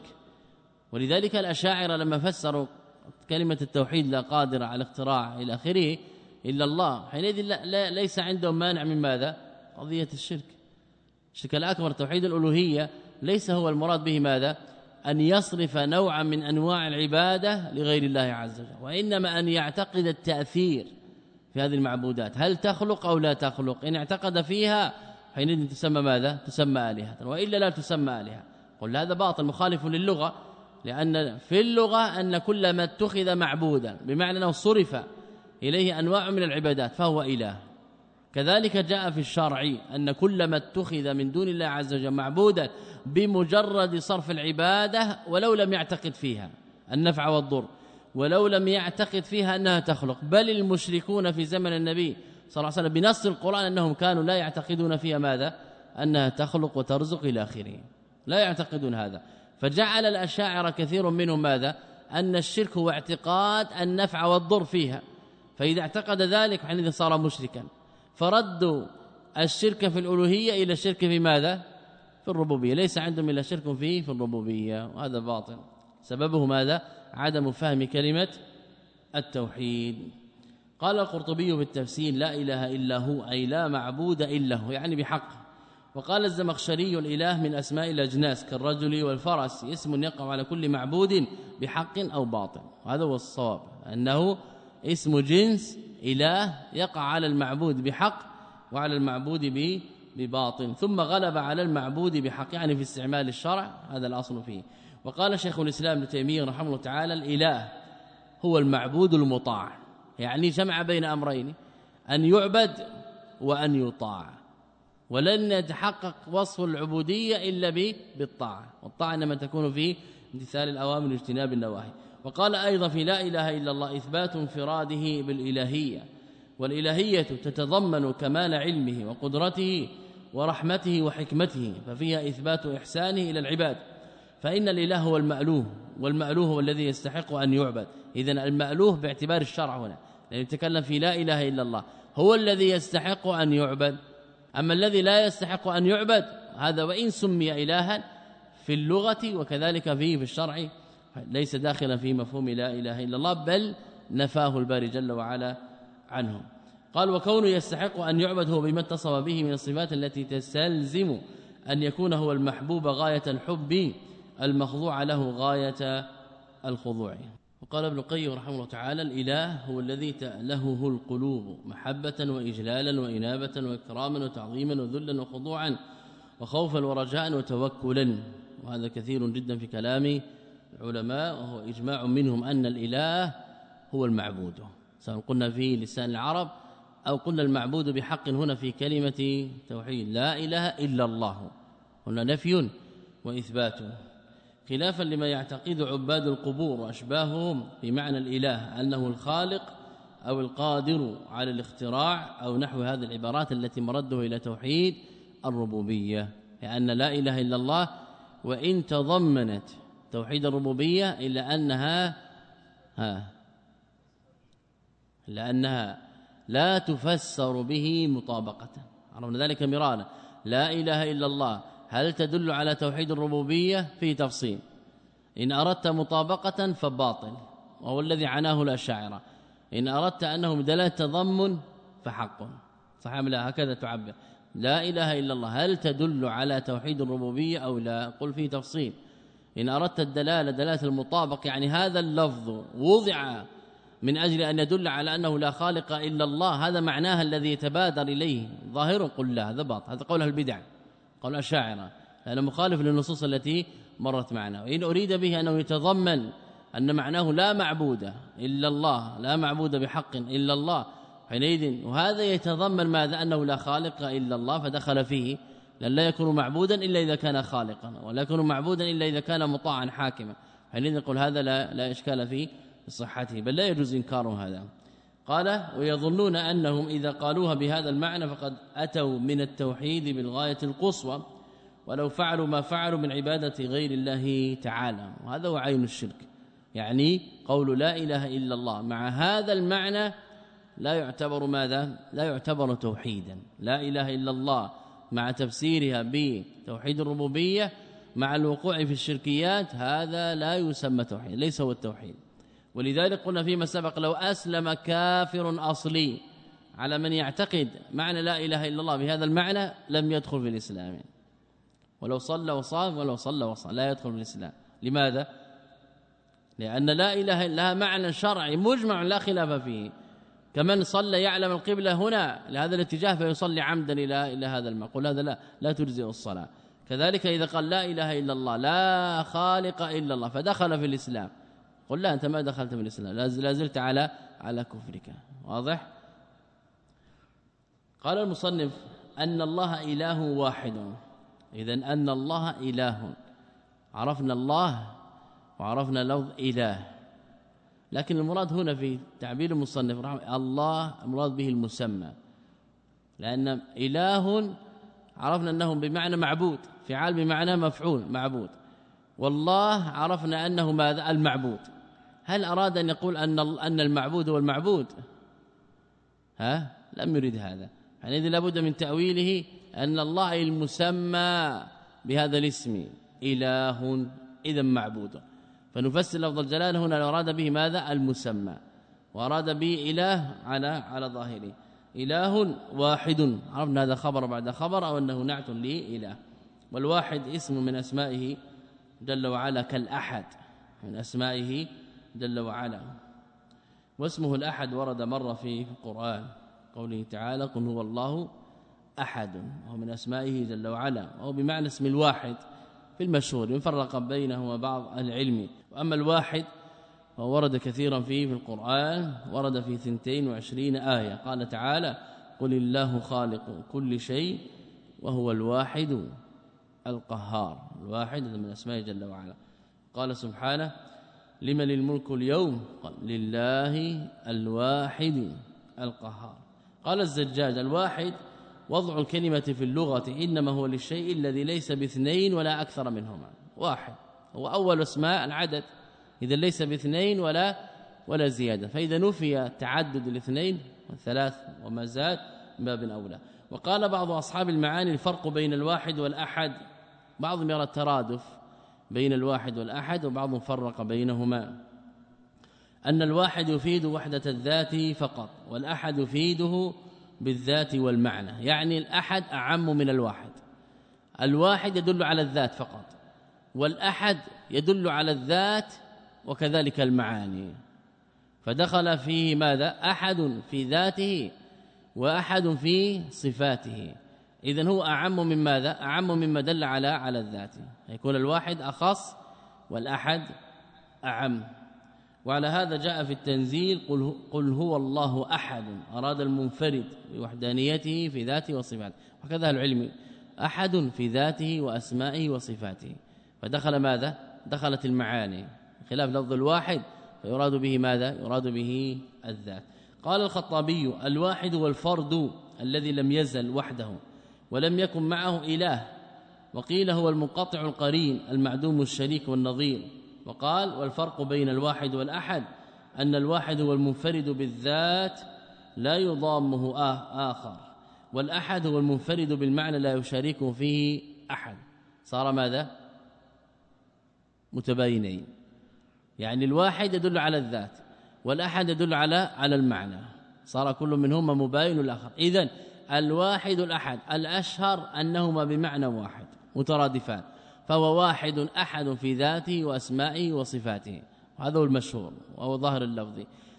ولذلك الأشاعرة لما فسروا كلمة التوحيد لا قادر على اختراع إلى آخره إلا الله، حينئذ لا لا ليس عندهم مانع من ماذا؟ قضية الشرك. الشرك الأكبر توحيد الألوهية ليس هو المراد به ماذا؟ أن يصرف نوعا من أنواع العبادة لغير الله عز وجل، وإنما أن يعتقد التأثير في هذه المعبودات، هل تخلق أو لا تخلق. إن اعتقد فيها حينئذ تسمى ماذا؟ تسمى آلهة، وإلا لا تسمى آلهة. قل هذا باطل مخالف للغة، لأن في اللغة أن كل ما اتخذ معبودا بمعنى أنه صرف إليه أنواع من العبادات فهو إله. كذلك جاء في الشرع أن كل ما اتخذ من دون الله عز وجل معبودا بمجرد صرف العبادة ولو لم يعتقد فيها النفع والضر، ولو لم يعتقد فيها أنها تخلق، بل المشركون في زمن النبي صلى الله عليه وسلم بنص القرآن أنهم كانوا لا يعتقدون فيها ماذا؟ أنها تخلق وترزق إلى آخره، لا يعتقدون هذا. فجعل الأشاعرة كثير منهم ماذا؟ أن الشرك هو اعتقاد النفع والضر فيها، فإذا اعتقد ذلك حينئذ صار مشركا. فردوا الشرك في الألوهية إلى الشرك في ماذا؟ في الربوبية. ليس عندهم إلا شرك فيه في الربوبية، وهذا باطل. سببه ماذا؟ عدم فهم كلمة التوحيد. قال القرطبي بالتفسير لا إله إلا هو، أي لا معبود إلا هو، يعني بحق. وقال الزمخشري الإله من أسماء الأجناس كالرجل والفرس، اسم يقع على كل معبود بحق أو باطل. وهذا هو الصواب، أنه اسم جنس إله يقع على المعبود بحق وعلى المعبود بباطل، ثم غلب على المعبود بحق، يعني في استعمال الشرع، هذا الأصل فيه. وقال شيخ الإسلام ابن تيمية رحمه الله تعالى الإله هو المعبود المطاع، يعني جمع بين أمرين، أن يعبد وأن يطاع، ولن يتحقق وصف العبودية إلا بالطاعة، والطاعة إنما تكون في امتثال الأوامر واجتناب النواهي. وقال أيضا في لا إله إلا الله إثبات انفراده بالإلهية، والإلهية تتضمن كمال علمه وقدرته ورحمته وحكمته، ففيها إثبات إحسانه إلى العباد، فإن الإله هو المألوه، والمألوه هو الذي يستحق أن يعبد. إذن المألوه باعتبار الشرع هنا، لأن يتكلم في لا إله إلا الله، هو الذي يستحق أن يعبد. أما الذي لا يستحق أن يعبد هذا وإن سمي إلها في اللغة وكذلك فيه في الشرع ليس داخلا في مفهوم لا إله إلا الله، بل نفاه الباري جل وعلا عنه. قال وكونه يستحق أن يعبد هو بما اتصف به من الصفات التي تستلزم أن يكون هو المحبوب غاية الحب، المخضوع له غاية الخضوع. وقال ابن القيم رحمه الله تعالى الإله هو الذي تألهه القلوب محبة وإجلالا وإنابة وإكراما وتعظيما وذلا وخضوعا وخوفا ورجاء وتوكلا. وهذا كثير جدا في كلام العلماء، وهو إجماع منهم أن الإله هو المعبود، سواء قلنا في لسان العرب أو قلنا المعبود بحق هنا في كلمة توحيد لا إله إلا الله، هنا نفي وإثبات، خلافا لما يعتقد عباد القبور وأشباههم في معنى الإله أنه الخالق أو القادر على الاختراع أو نحو هذه العبارات التي مرده إلى توحيد الربوبية، لأن لا إله إلا الله وإن تضمنت توحيد الربوبية إلا أنها ها لأنها لا تفسر به مطابقة. عرفنا ذلك مرارا. لا إله إلا الله هل تدل على توحيد الربوبية؟ في تفصيل. إن أردت مطابقة فباطل، وهو الذي عناه الأشاعرة. إن أردت أنه بدلالة تضمن فحق. صحيح لا؟ هكذا تعبر. لا إله إلا الله هل تدل على توحيد الربوبية أو لا؟ قل في تفصيل. إن أردت الدلالة دلالة المطابق، يعني هذا اللفظ وضع من أجل أن يدل على أنه لا خالق إلا الله، هذا معناها الذي يتبادر إليه ظاهر. قل لا، هذا باطل، هذا قول البدع، قول الأشاعرة، هذا مخالف للنصوص التي مرت معنا. وإن أريد به أنه يتضمن أن معناه لا معبود إلا الله، لا معبود بحق إلا الله حينئذ، وهذا يتضمن ماذا؟ أنه لا خالق إلا الله، فدخل فيه لأن لا يكون معبودا إلا إذا كان خالقا، ولا يكون معبودا إلا إذا كان مطاعا حاكما. حينئذ نقول هذا لا, لا إشكال في صحته، بل لا يجوز إنكار هذا. قال ويظنون أنهم إذا قالوها بهذا المعنى فقد أتوا من التوحيد بالغاية القصوى، ولو فعلوا ما فعلوا من عبادة غير الله تعالى، وهذا هو عين الشرك. يعني قول لا إله إلا الله مع هذا المعنى لا يعتبر ماذا؟ لا يعتبر توحيدا. لا إله إلا الله مع تفسيرها بتوحيد الربوبية مع الوقوع في الشركيات، هذا لا يسمى توحيد، ليس هو التوحيد. ولذلك قلنا فيما سبق لو أسلم كافر أصلي على من يعتقد معنى لا إله إلا الله بهذا المعنى لم يدخل في الإسلام، ولو صلى وصام ولو صلى وصام لا يدخل في الإسلام. لماذا؟ لأن لا إله إلا لها معنى شرعي مجمع لا خلاف فيه. كمن صلى يعلم القبلة هنا لهذا الاتجاه فيصلي عمدا إلى إلى هذا المقول، هذا لا لا تجزئ الصلاة. كذلك إذا قال لا إله إلا الله لا خالق إلا الله فدخل في الإسلام، قل لا أنت ما دخلت في الإسلام، لا زلت على على كفرك. واضح؟ قال المصنف أن الله إله واحد. إذن أن الله إله، عرفنا الله وعرفنا لفظ إله، لكن المراد هنا في تعبير المصنف رحمه الله المراد به المسمى، لأن إله عرفنا أنه بمعنى معبود، فعال بمعنى مفعول معبود، والله عرفنا أنه ماذا؟ المعبود. هل أراد أن يقول أن أن المعبود هو المعبود؟ ها؟ لم يرد هذا. يعني لابد من تأويله أن الله المسمى بهذا الاسم إله إذا معبود، فنفسر لفظ الجلال هنا أراد به ماذا؟ المسمى، وأراد به إله على على ظاهره. إله واحد، عرفنا هذا خبر بعد خبر أو أنه نعت لإله. والواحد اسم من أسمائه جل وعلا كالأحد، من أسمائه جل وعلا. واسمه الأحد ورد مرة في القرآن قوله تعالى قل هو الله أحد، وهو من أسمائه جل وعلا، وهو بمعنى اسم الواحد في المشهور، يفرق بينه وبعض العلم. وأما الواحد فهو ورد كثيرا فيه في القرآن، ورد في اثنتين وعشرين آية. قال تعالى قل الله خالق كل شيء وهو الواحد القهار، الواحد من أسمائه جل وعلا. قال سبحانه لمن الملك اليوم؟ قال لله الواحد القهار. قال الزجاج الواحد وضع الكلمة في اللغة إنما هو للشيء الذي ليس باثنين ولا أكثر منهما. واحد هو أول اسماء العدد، إذا ليس باثنين ولا ولا زيادة، فإذا نفي تعدد الاثنين والثلاث وما زاد من باب أولى. وقال بعض أصحاب المعاني الفرق بين الواحد والأحد، بعضهم يرى الترادف بين الواحد والأحد، وبعضهم فرق بينهما، أن الواحد يفيد وحدة الذات فقط، والأحد يفيده بالذات والمعنى. يعني الأحد أعم من الواحد، الواحد يدل على الذات فقط، والأحد يدل على الذات وكذلك المعاني، فدخل فيه ماذا؟ أحد في ذاته وأحد في صفاته. إذن هو أعم من ماذا؟ أعم مما دل على على الذات، يكون الواحد أخص والأحد أعم. وعلى هذا جاء في التنزيل قل, قل هو الله أحد، أراد المنفرد بوحدانيته في ذاته وصفاته، وكذا العلم أحد في ذاته وأسمائه وصفاته، فدخل ماذا؟ دخلت المعاني، خلاف لفظ الواحد فيراد به ماذا؟ يراد به الذات. قال الخطابي الواحد هو الفرد الذي لم يزل وحده ولم يكن معه إله، وقيل هو المنقطع القرين المعدوم الشريك والنظير. وقال والفرق بين الواحد والأحد أن الواحد هو المنفرد بالذات لا يضامه آخر، والأحد هو المنفرد بالمعنى لا يشاركه فيه أحد، صار ماذا؟ متباينين. يعني الواحد يدل على الذات والأحد يدل على على المعنى، صار كل منهما مباين الآخر. إذن الواحد الأحد الأشهر أنهما بمعنى واحد مترادفان، فهو واحد أحد في ذاته وأسمائه وصفاته، هذا هو المشهور وهو ظاهر اللفظ.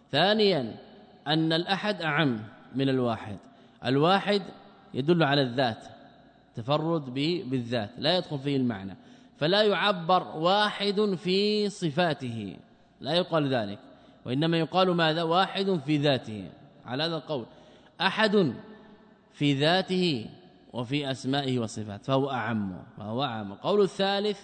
ثانيا أن الأحد أعم من الواحد، الواحد يدل على الذات، تفرد بالذات لا يدخل فيه المعنى، فلا يعبر واحد في صفاته، لا يقال ذلك، وإنما يقال ماذا؟ واحد في ذاته، على هذا القول. أحد في ذاته وفي أسمائه وصفاته فهو أعم، فهو أعم. القول الثالث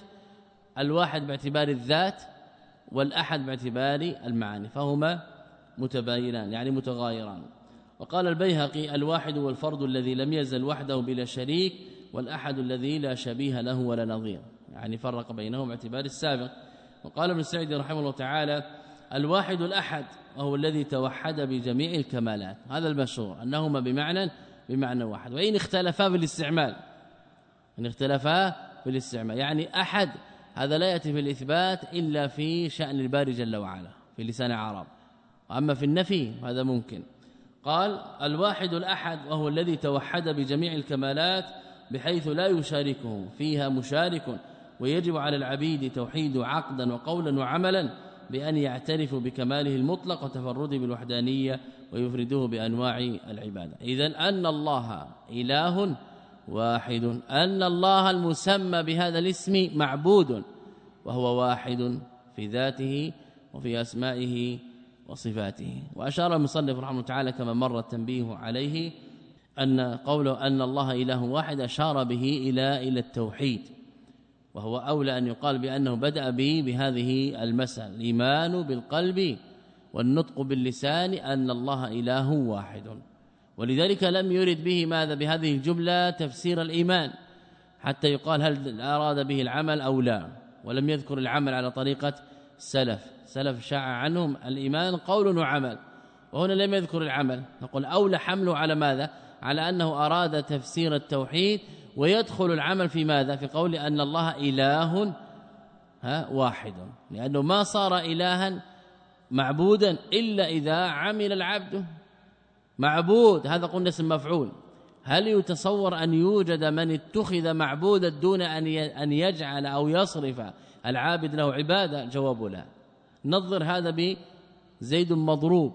الواحد باعتبار الذات والأحد باعتبار المعاني، فهما متباينان يعني متغايران. وقال البيهقي الواحد هو الفرد الذي لم يزل وحده بلا شريك، والأحد الذي لا شبيه له ولا نظير، يعني فرق بينهم باعتبار السابق. وقال ابن السعدي رحمه الله تعالى الواحد الأحد وهو الذي توحد بجميع الكمالات، هذا المشهور أنهما بمعنى بمعنى واحد، وإن اختلفا في الاستعمال، إن اختلفا في الاستعمال يعني أحد هذا لا يأتي في الإثبات إلا في شأن الباري جل وعلا في لسان العرب، أما في النفي هذا ممكن. قال الواحد الأحد وهو الذي توحد بجميع الكمالات بحيث لا يشاركه فيها مشارك، ويجب على العبيد توحيد عقدا وقولا وعملا بأن يعترفوا بكماله المطلق وتفرده بالوحدانية ويفردوه بأنواع العبادة. إذن أن الله إله واحد، أن الله المسمى بهذا الاسم معبود وهو واحد في ذاته وفي أسمائه وصفاته. وأشار المصنف رحمه الله تعالى كما مر التنبيه عليه أن قوله أن الله إله واحد أشار به إلى إلى التوحيد، وهو أولى أن يقال بأنه بدأ به بهذه المسألة، الإيمان بالقلب والنطق باللسان أن الله إله واحد، ولذلك لم يرد به ماذا بهذه الجملة تفسير الإيمان حتى يقال هل أراد به العمل أو لا، ولم يذكر العمل على طريقة السلف، سلف شاع عنهم الإيمان قول وعمل، وهنا لم يذكر العمل، نقول أولى حمله على ماذا؟ على أنه أراد تفسير التوحيد ويدخل العمل في ماذا؟ في قول أن الله إله ها واحد، لأنه ما صار إلها معبودا إلا إذا عمل العبد معبود، هذا قلنا اسم مفعول. هل يتصور أن يوجد من اتخذ معبودا دون أن يجعل أو يصرف العابد له عبادة؟ جواب لا. نظر هذا بزيد مضروب،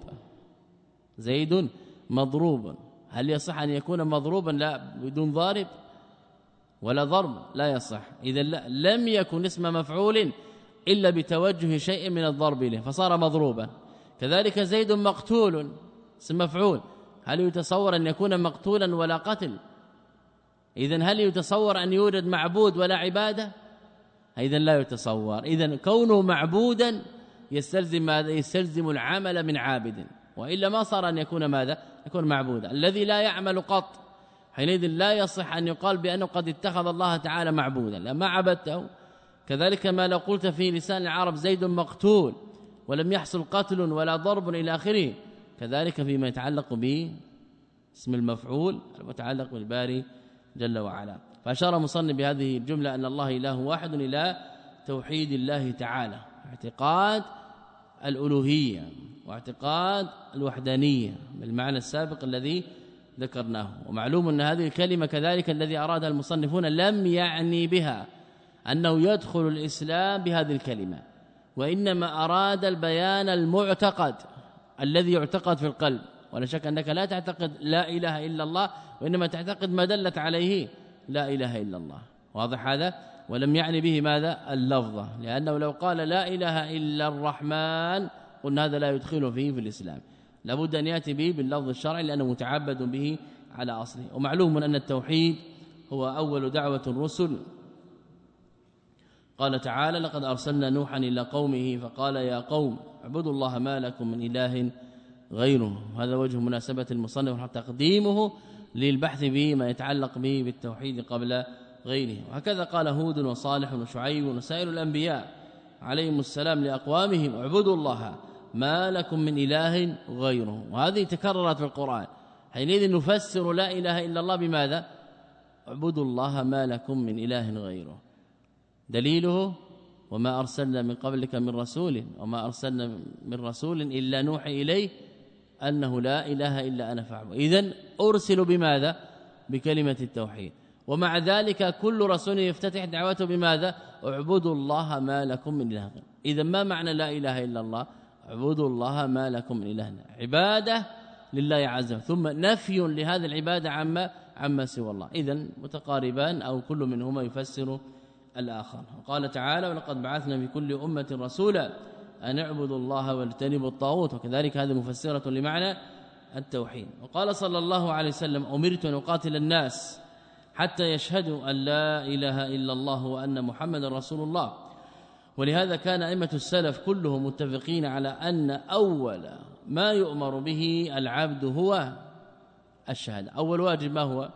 زيد مضروب، هل يصح أن يكون مضروبا؟ لا، بدون ضارب ولا ضرب لا يصح. إذا لم يكن اسم مفعول إلا بتوجه شيء من الضرب له فصار مضروبا. كذلك زيد مقتول اسم مفعول، هل يتصور أن يكون مقتولا ولا قتل؟ إذن هل يتصور أن يوجد معبود ولا عبادة؟ إذن لا يتصور. إذن كونه معبودا يستلزم ماذا؟ يستلزم العمل من عابد، وإلا ما صار أن يكون ماذا؟ يكون معبودا. الذي لا يعمل قط حينئذ لا يصح أن يقال بأنه قد اتخذ الله تعالى معبودا، لما عبدته. كذلك ما لو قلت في لسان العرب زيد مقتول ولم يحصل قتل ولا ضرب إلى آخره، كذلك فيما يتعلق به اسم المفعول المتعلق بالباري جل وعلا. فأشار مصنف بهذه الجملة أن الله إله واحد إلى توحيد الله تعالى، اعتقاد الألوهية واعتقاد الوحدانية بالمعنى السابق الذي ذكرناه. ومعلوم أن هذه الكلمة كذلك الذي أرادها المصنفون لم يعني بها أنه يدخل الإسلام بهذه الكلمة، وإنما أراد البيان المعتقد الذي يعتقد في القلب. ولا شك أنك لا تعتقد لا إله إلا الله، وإنما تعتقد ما دلت عليه لا إله إلا الله، واضح هذا؟ ولم يعني به ماذا؟ اللفظة، لأنه لو قال لا إله إلا الرحمن قلنا هذا لا يدخله فيه في الإسلام، لابد أن يأتي به باللفظ الشرعي لأنه متعبد به على أصله. ومعلوم أن التوحيد هو أول دعوة الرسل. قال تعالى لقد أرسلنا نوحا إلى قومه فقال يا قوم اعبدوا الله ما لكم من إله غيره. هذا وجه مناسبة المصنف تقديمه للبحث به ما يتعلق به بالتوحيد قبل غيره. وهكذا قال هود وصالح وشعيب وسائر الأنبياء عليهم السلام لأقوامهم اعبدوا الله ما لكم من إله غيره. وهذه تكررت في القرآن. حينئذ نفسر لا إله إلا الله بماذا؟ اعبدوا الله ما لكم من إله غيره. دليله وما أرسلنا من قبلك من رسول وما أرسلنا من رسول إلا نوحي إليه أنه لا إله إلا أنا فاعبد. إذن أرسل بماذا؟ بكلمة التوحيد. ومع ذلك كل رسول يفتتح دعوته بماذا؟ اعبدوا الله ما لكم من إله غيره. إذا ما معنى لا إله إلا الله؟ اعبدوا الله ما لكم من إله، عبادة لله عز وجل، ثم نفي لهذه العبادة عما عما سوى الله. إذن متقاربان أو كل منهما يفسر الآخر. قال تعالى ولقد بعثنا في كل أمة رسولا أن اعبدوا الله واجتنبوا الطاغوت، وكذلك هذه مفسرة لمعنى التوحيد. وقال صلى الله عليه وسلم أمرت أن أقاتل الناس حتى يشهدوا أن لا إله إلا الله وأن محمد رسول الله. ولهذا كان أئمة السلف كلهم متفقين على أن أول ما يؤمر به العبد هو الشهادة. أول واجب ما هو؟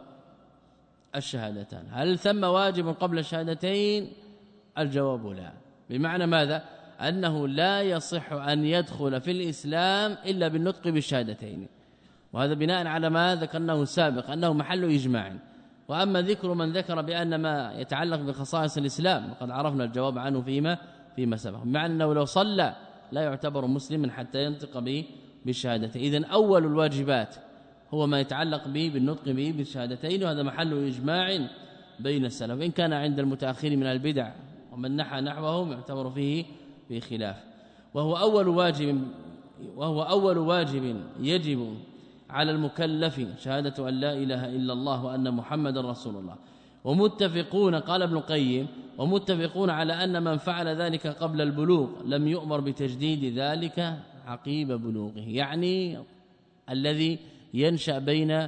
الشهادتان. هل ثم واجب قبل الشهادتين؟ الجواب لا. بمعنى ماذا؟ أنه لا يصح أن يدخل في الإسلام إلا بالنطق بالشهادتين، وهذا بناء على ما ذكرناه سابق أنه محل إجماع. وأما ذكر من ذكر بأن ما يتعلق بخصائص الإسلام وقد عرفنا الجواب عنه فيما فيما سبق، بمعنى أنه لو صلى لا يعتبر مسلما حتى ينطق به بالشهادتين. إذن أول الواجبات هو ما يتعلق به بالنطق به بالشهادتين، وهذا محل إجماع بين السلف، إن كان عند المتأخر من البدع ومن نحى نحوهم يعتبر فيه في خلاف. وهو أول واجب وهو أول واجب يجب على المكلف شهادة أن لا إله إلا الله وأن محمد رسول الله. ومتفقون، قال ابن القيم، ومتفقون على أن من فعل ذلك قبل البلوغ لم يؤمر بتجديد ذلك عقيب بلوغه، يعني الذي ينشأ بين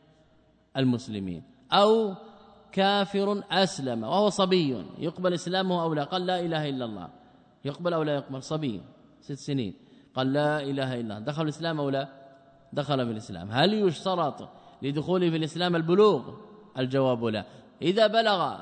المسلمين، أو كافر أسلم وهو صبي يقبل إسلامه أو لا، قال لا إله إلا الله، يقبل أو لا يقبل؟ صبي ست سنين قال لا إله إلا الله، دخل الإسلام أو لا؟ دخل في الإسلام. هل يشترط لدخوله في الإسلام البلوغ؟ الجواب لا. إذا بلغ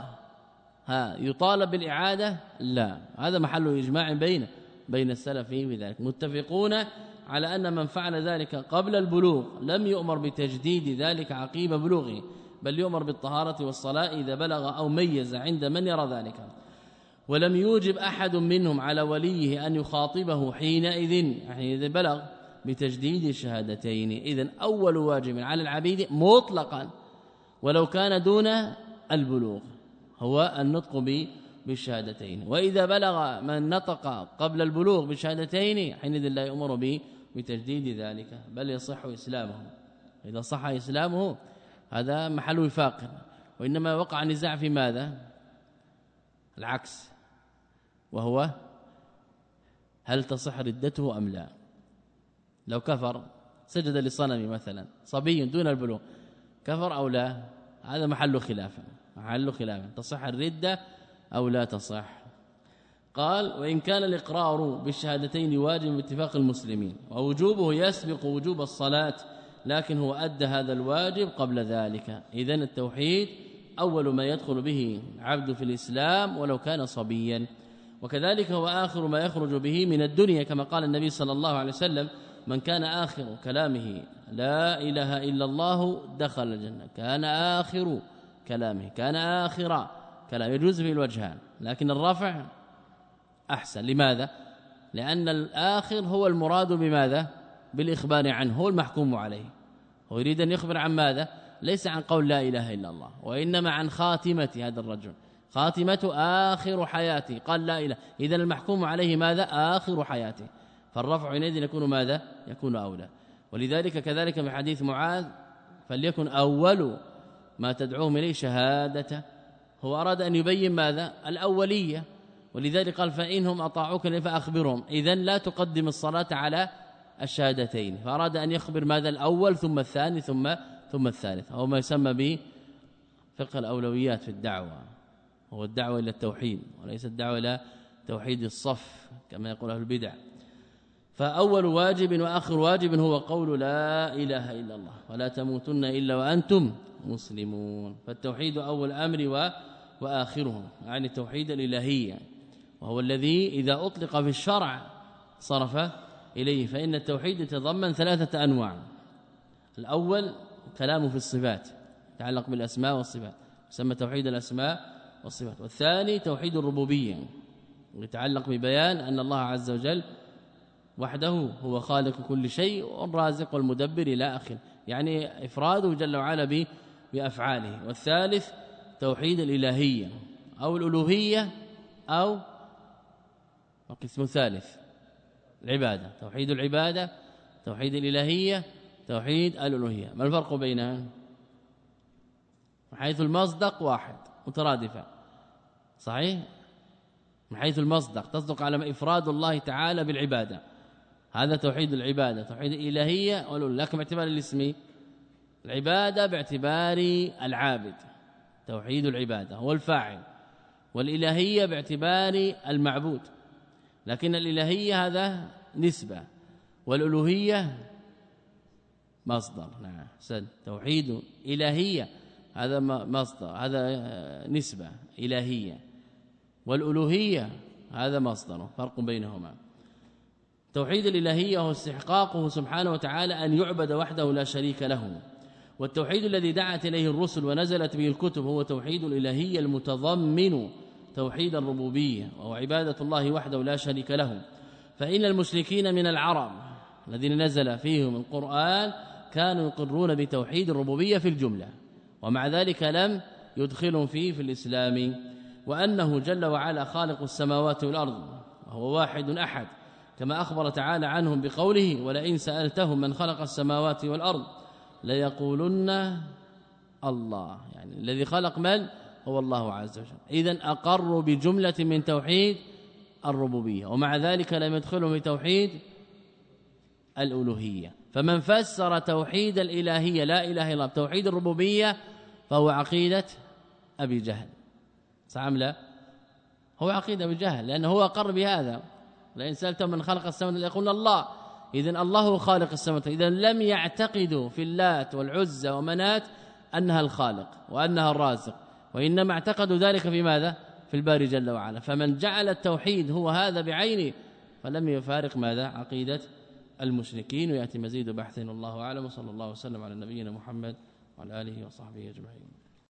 ها يطالب بالإعادة؟ لا. هذا محل إجماع بين بين السلف في ذلك. متفقون على أن من فعل ذلك قبل البلوغ لم يؤمر بتجديد ذلك عقيب بلوغه، بل يؤمر بالطهارة والصلاة إذا بلغ أو ميز عند من يرى ذلك. ولم يوجب أحد منهم على وليه أن يخاطبه حينئذ، يعني إذا بلغ، بتجديد الشهادتين. إذن أول واجب على العبيد مطلقا ولو كان دون البلوغ هو النطق بالشهادتين. وإذا بلغ من نطق قبل البلوغ بالشهادتين حينئذ لا يؤمر به بتجديد ذلك، بل يصح إسلامه. إذا صح إسلامه هذا محل وفاق. وإنما وقع نزاع في ماذا؟ العكس، وهو هل تصح ردته أم لا. لو كفر سجد للصنم مثلا صبي دون البلوغ، كفر أو لا؟ هذا محل خلاف، محل خلاف تصح الردة أو لا تصح. قال وإن كان الإقرار بالشهادتين واجب باتفاق المسلمين ووجوبه يسبق وجوب الصلاة، لكن هو أدى هذا الواجب قبل ذلك. إذن التوحيد أول ما يدخل به عبد في الإسلام ولو كان صبيا، وكذلك هو آخر ما يخرج به من الدنيا، كما قال النبي صلى الله عليه وسلم من كان آخر كلامه لا إله إلا الله دخل الجنة. كان آخر كلامه، كان آخر كلام، يجوز في الوجهان، لكن الرفع أحسن. لماذا؟ لأن الآخر هو المراد بماذا؟ بالإخبار عنه، هو المحكوم عليه. هو يريد أن يخبر عن ماذا؟ ليس عن قول لا إله إلا الله، وإنما عن خاتمة هذا الرجل، خاتمة آخر حياته، قال لا إله. إذن المحكوم عليه ماذا؟ آخر حياته، فالرفع حينئذ يكون ماذا؟ يكون أولى. ولذلك كذلك في حديث معاذ فليكن أول ما تدعوهم إليه شهادة، هو أراد أن يبين ماذا؟ الأولية. ولذلك قال فإنهم أطاعوك فأخبرهم. إذن لا تقدم الصلاة على الشهادتين، فأراد أن يخبر ماذا؟ الأول ثم الثاني ثم ثم الثالث، أو ما يسمى به فقه الأولويات في الدعوة، هو الدعوة إلى التوحيد وليس الدعوة إلى توحيد الصف كما يقول أهل البدع. فأول واجب وآخر واجب هو قول لا إله إلا الله ولا تموتن إلا وأنتم مسلمون. فالتوحيد أول أمر وآخره، يعني التوحيد الإلهي، وهو الذي إذا أطلق في الشرع صرف إليه. فإن التوحيد يتضمن ثلاثة أنواع. الأول كلامه في الصفات يتعلق بالأسماء والصفات يسمى توحيد الأسماء والصفات. والثاني توحيد الربوبية يتعلق ببيان أن الله عز وجل وحده هو خالق كل شيء والرازق والمدبر إلى آخره، يعني إفراده جل وعلا بأفعاله. والثالث توحيد الإلهية أو الألوهية أو القسم الثالث العبادة، توحيد العبادة، توحيد الإلهية، توحيد الألوهية. ما الفرق بينها؟ من حيث المصدق واحد مترادفة صحيح، من حيث المصدق تصدق على إفراد الله تعالى بالعبادة، هذا توحيد العبادة، توحيد الإلهية والألوهية. لكن باعتبار الاسم العبادة باعتبار العابد، توحيد العبادة هو الفاعل، والإلهية باعتبار المعبود، لكن الإلهية هذا نسبة والألوهية مصدر. نعم سد توحيد إلهية هذا مصدر، هذا نسبة إلهية، والألوهية هذا مصدر، فرق بينهما. توحيد الإلهية هو استحقاقه سبحانه وتعالى أن يعبد وحده لا شريك له، والتوحيد الذي دعت إليه الرسل ونزلت به الكتب هو توحيد الإلهية المتضمن توحيد الربوبية وهو عبادة الله وحده لا شريك له. فإن المشركين من العرب الذين نزل فيهم القرآن كانوا يقرون بتوحيد الربوبية في الجملة، ومع ذلك لم يدخلهم فيه في الإسلام، وأنه جل وعلا خالق السماوات والأرض وهو واحد أحد، كما أخبر تعالى عنهم بقوله ولئن سألتهم من خلق السماوات والأرض ليقولن الله، يعني الذي خلق من هو الله عز وجل. إذن أقروا بجملة من توحيد الربوبية، ومع ذلك لم يدخلوا في توحيد الألوهية. فمن فسر توحيد الإلهية لا إله إلا الله بتوحيد الربوبية فهو عقيدة أبي جهل، صح أم لا؟ هو عقيدة أبي جهل، لأنه هو أقر بهذا لئن سألتم من خلق السماوات يقولون الله، إذن الله هو خالق السماوات. إذن لم يعتقدوا في اللات والعزى ومنات أنها الخالق وأنها الرازق، وإنما اعتقدوا ذلك في ماذا؟ في الباري جل وعلا. فمن جعل التوحيد هو هذا بعينه فلم يفارق ماذا؟ عقيدة المشركين. ويأتي مزيد بحث، والله أعلم، وصلى الله وسلم على نبينا محمد وعلى آله وصحبه أجمعين.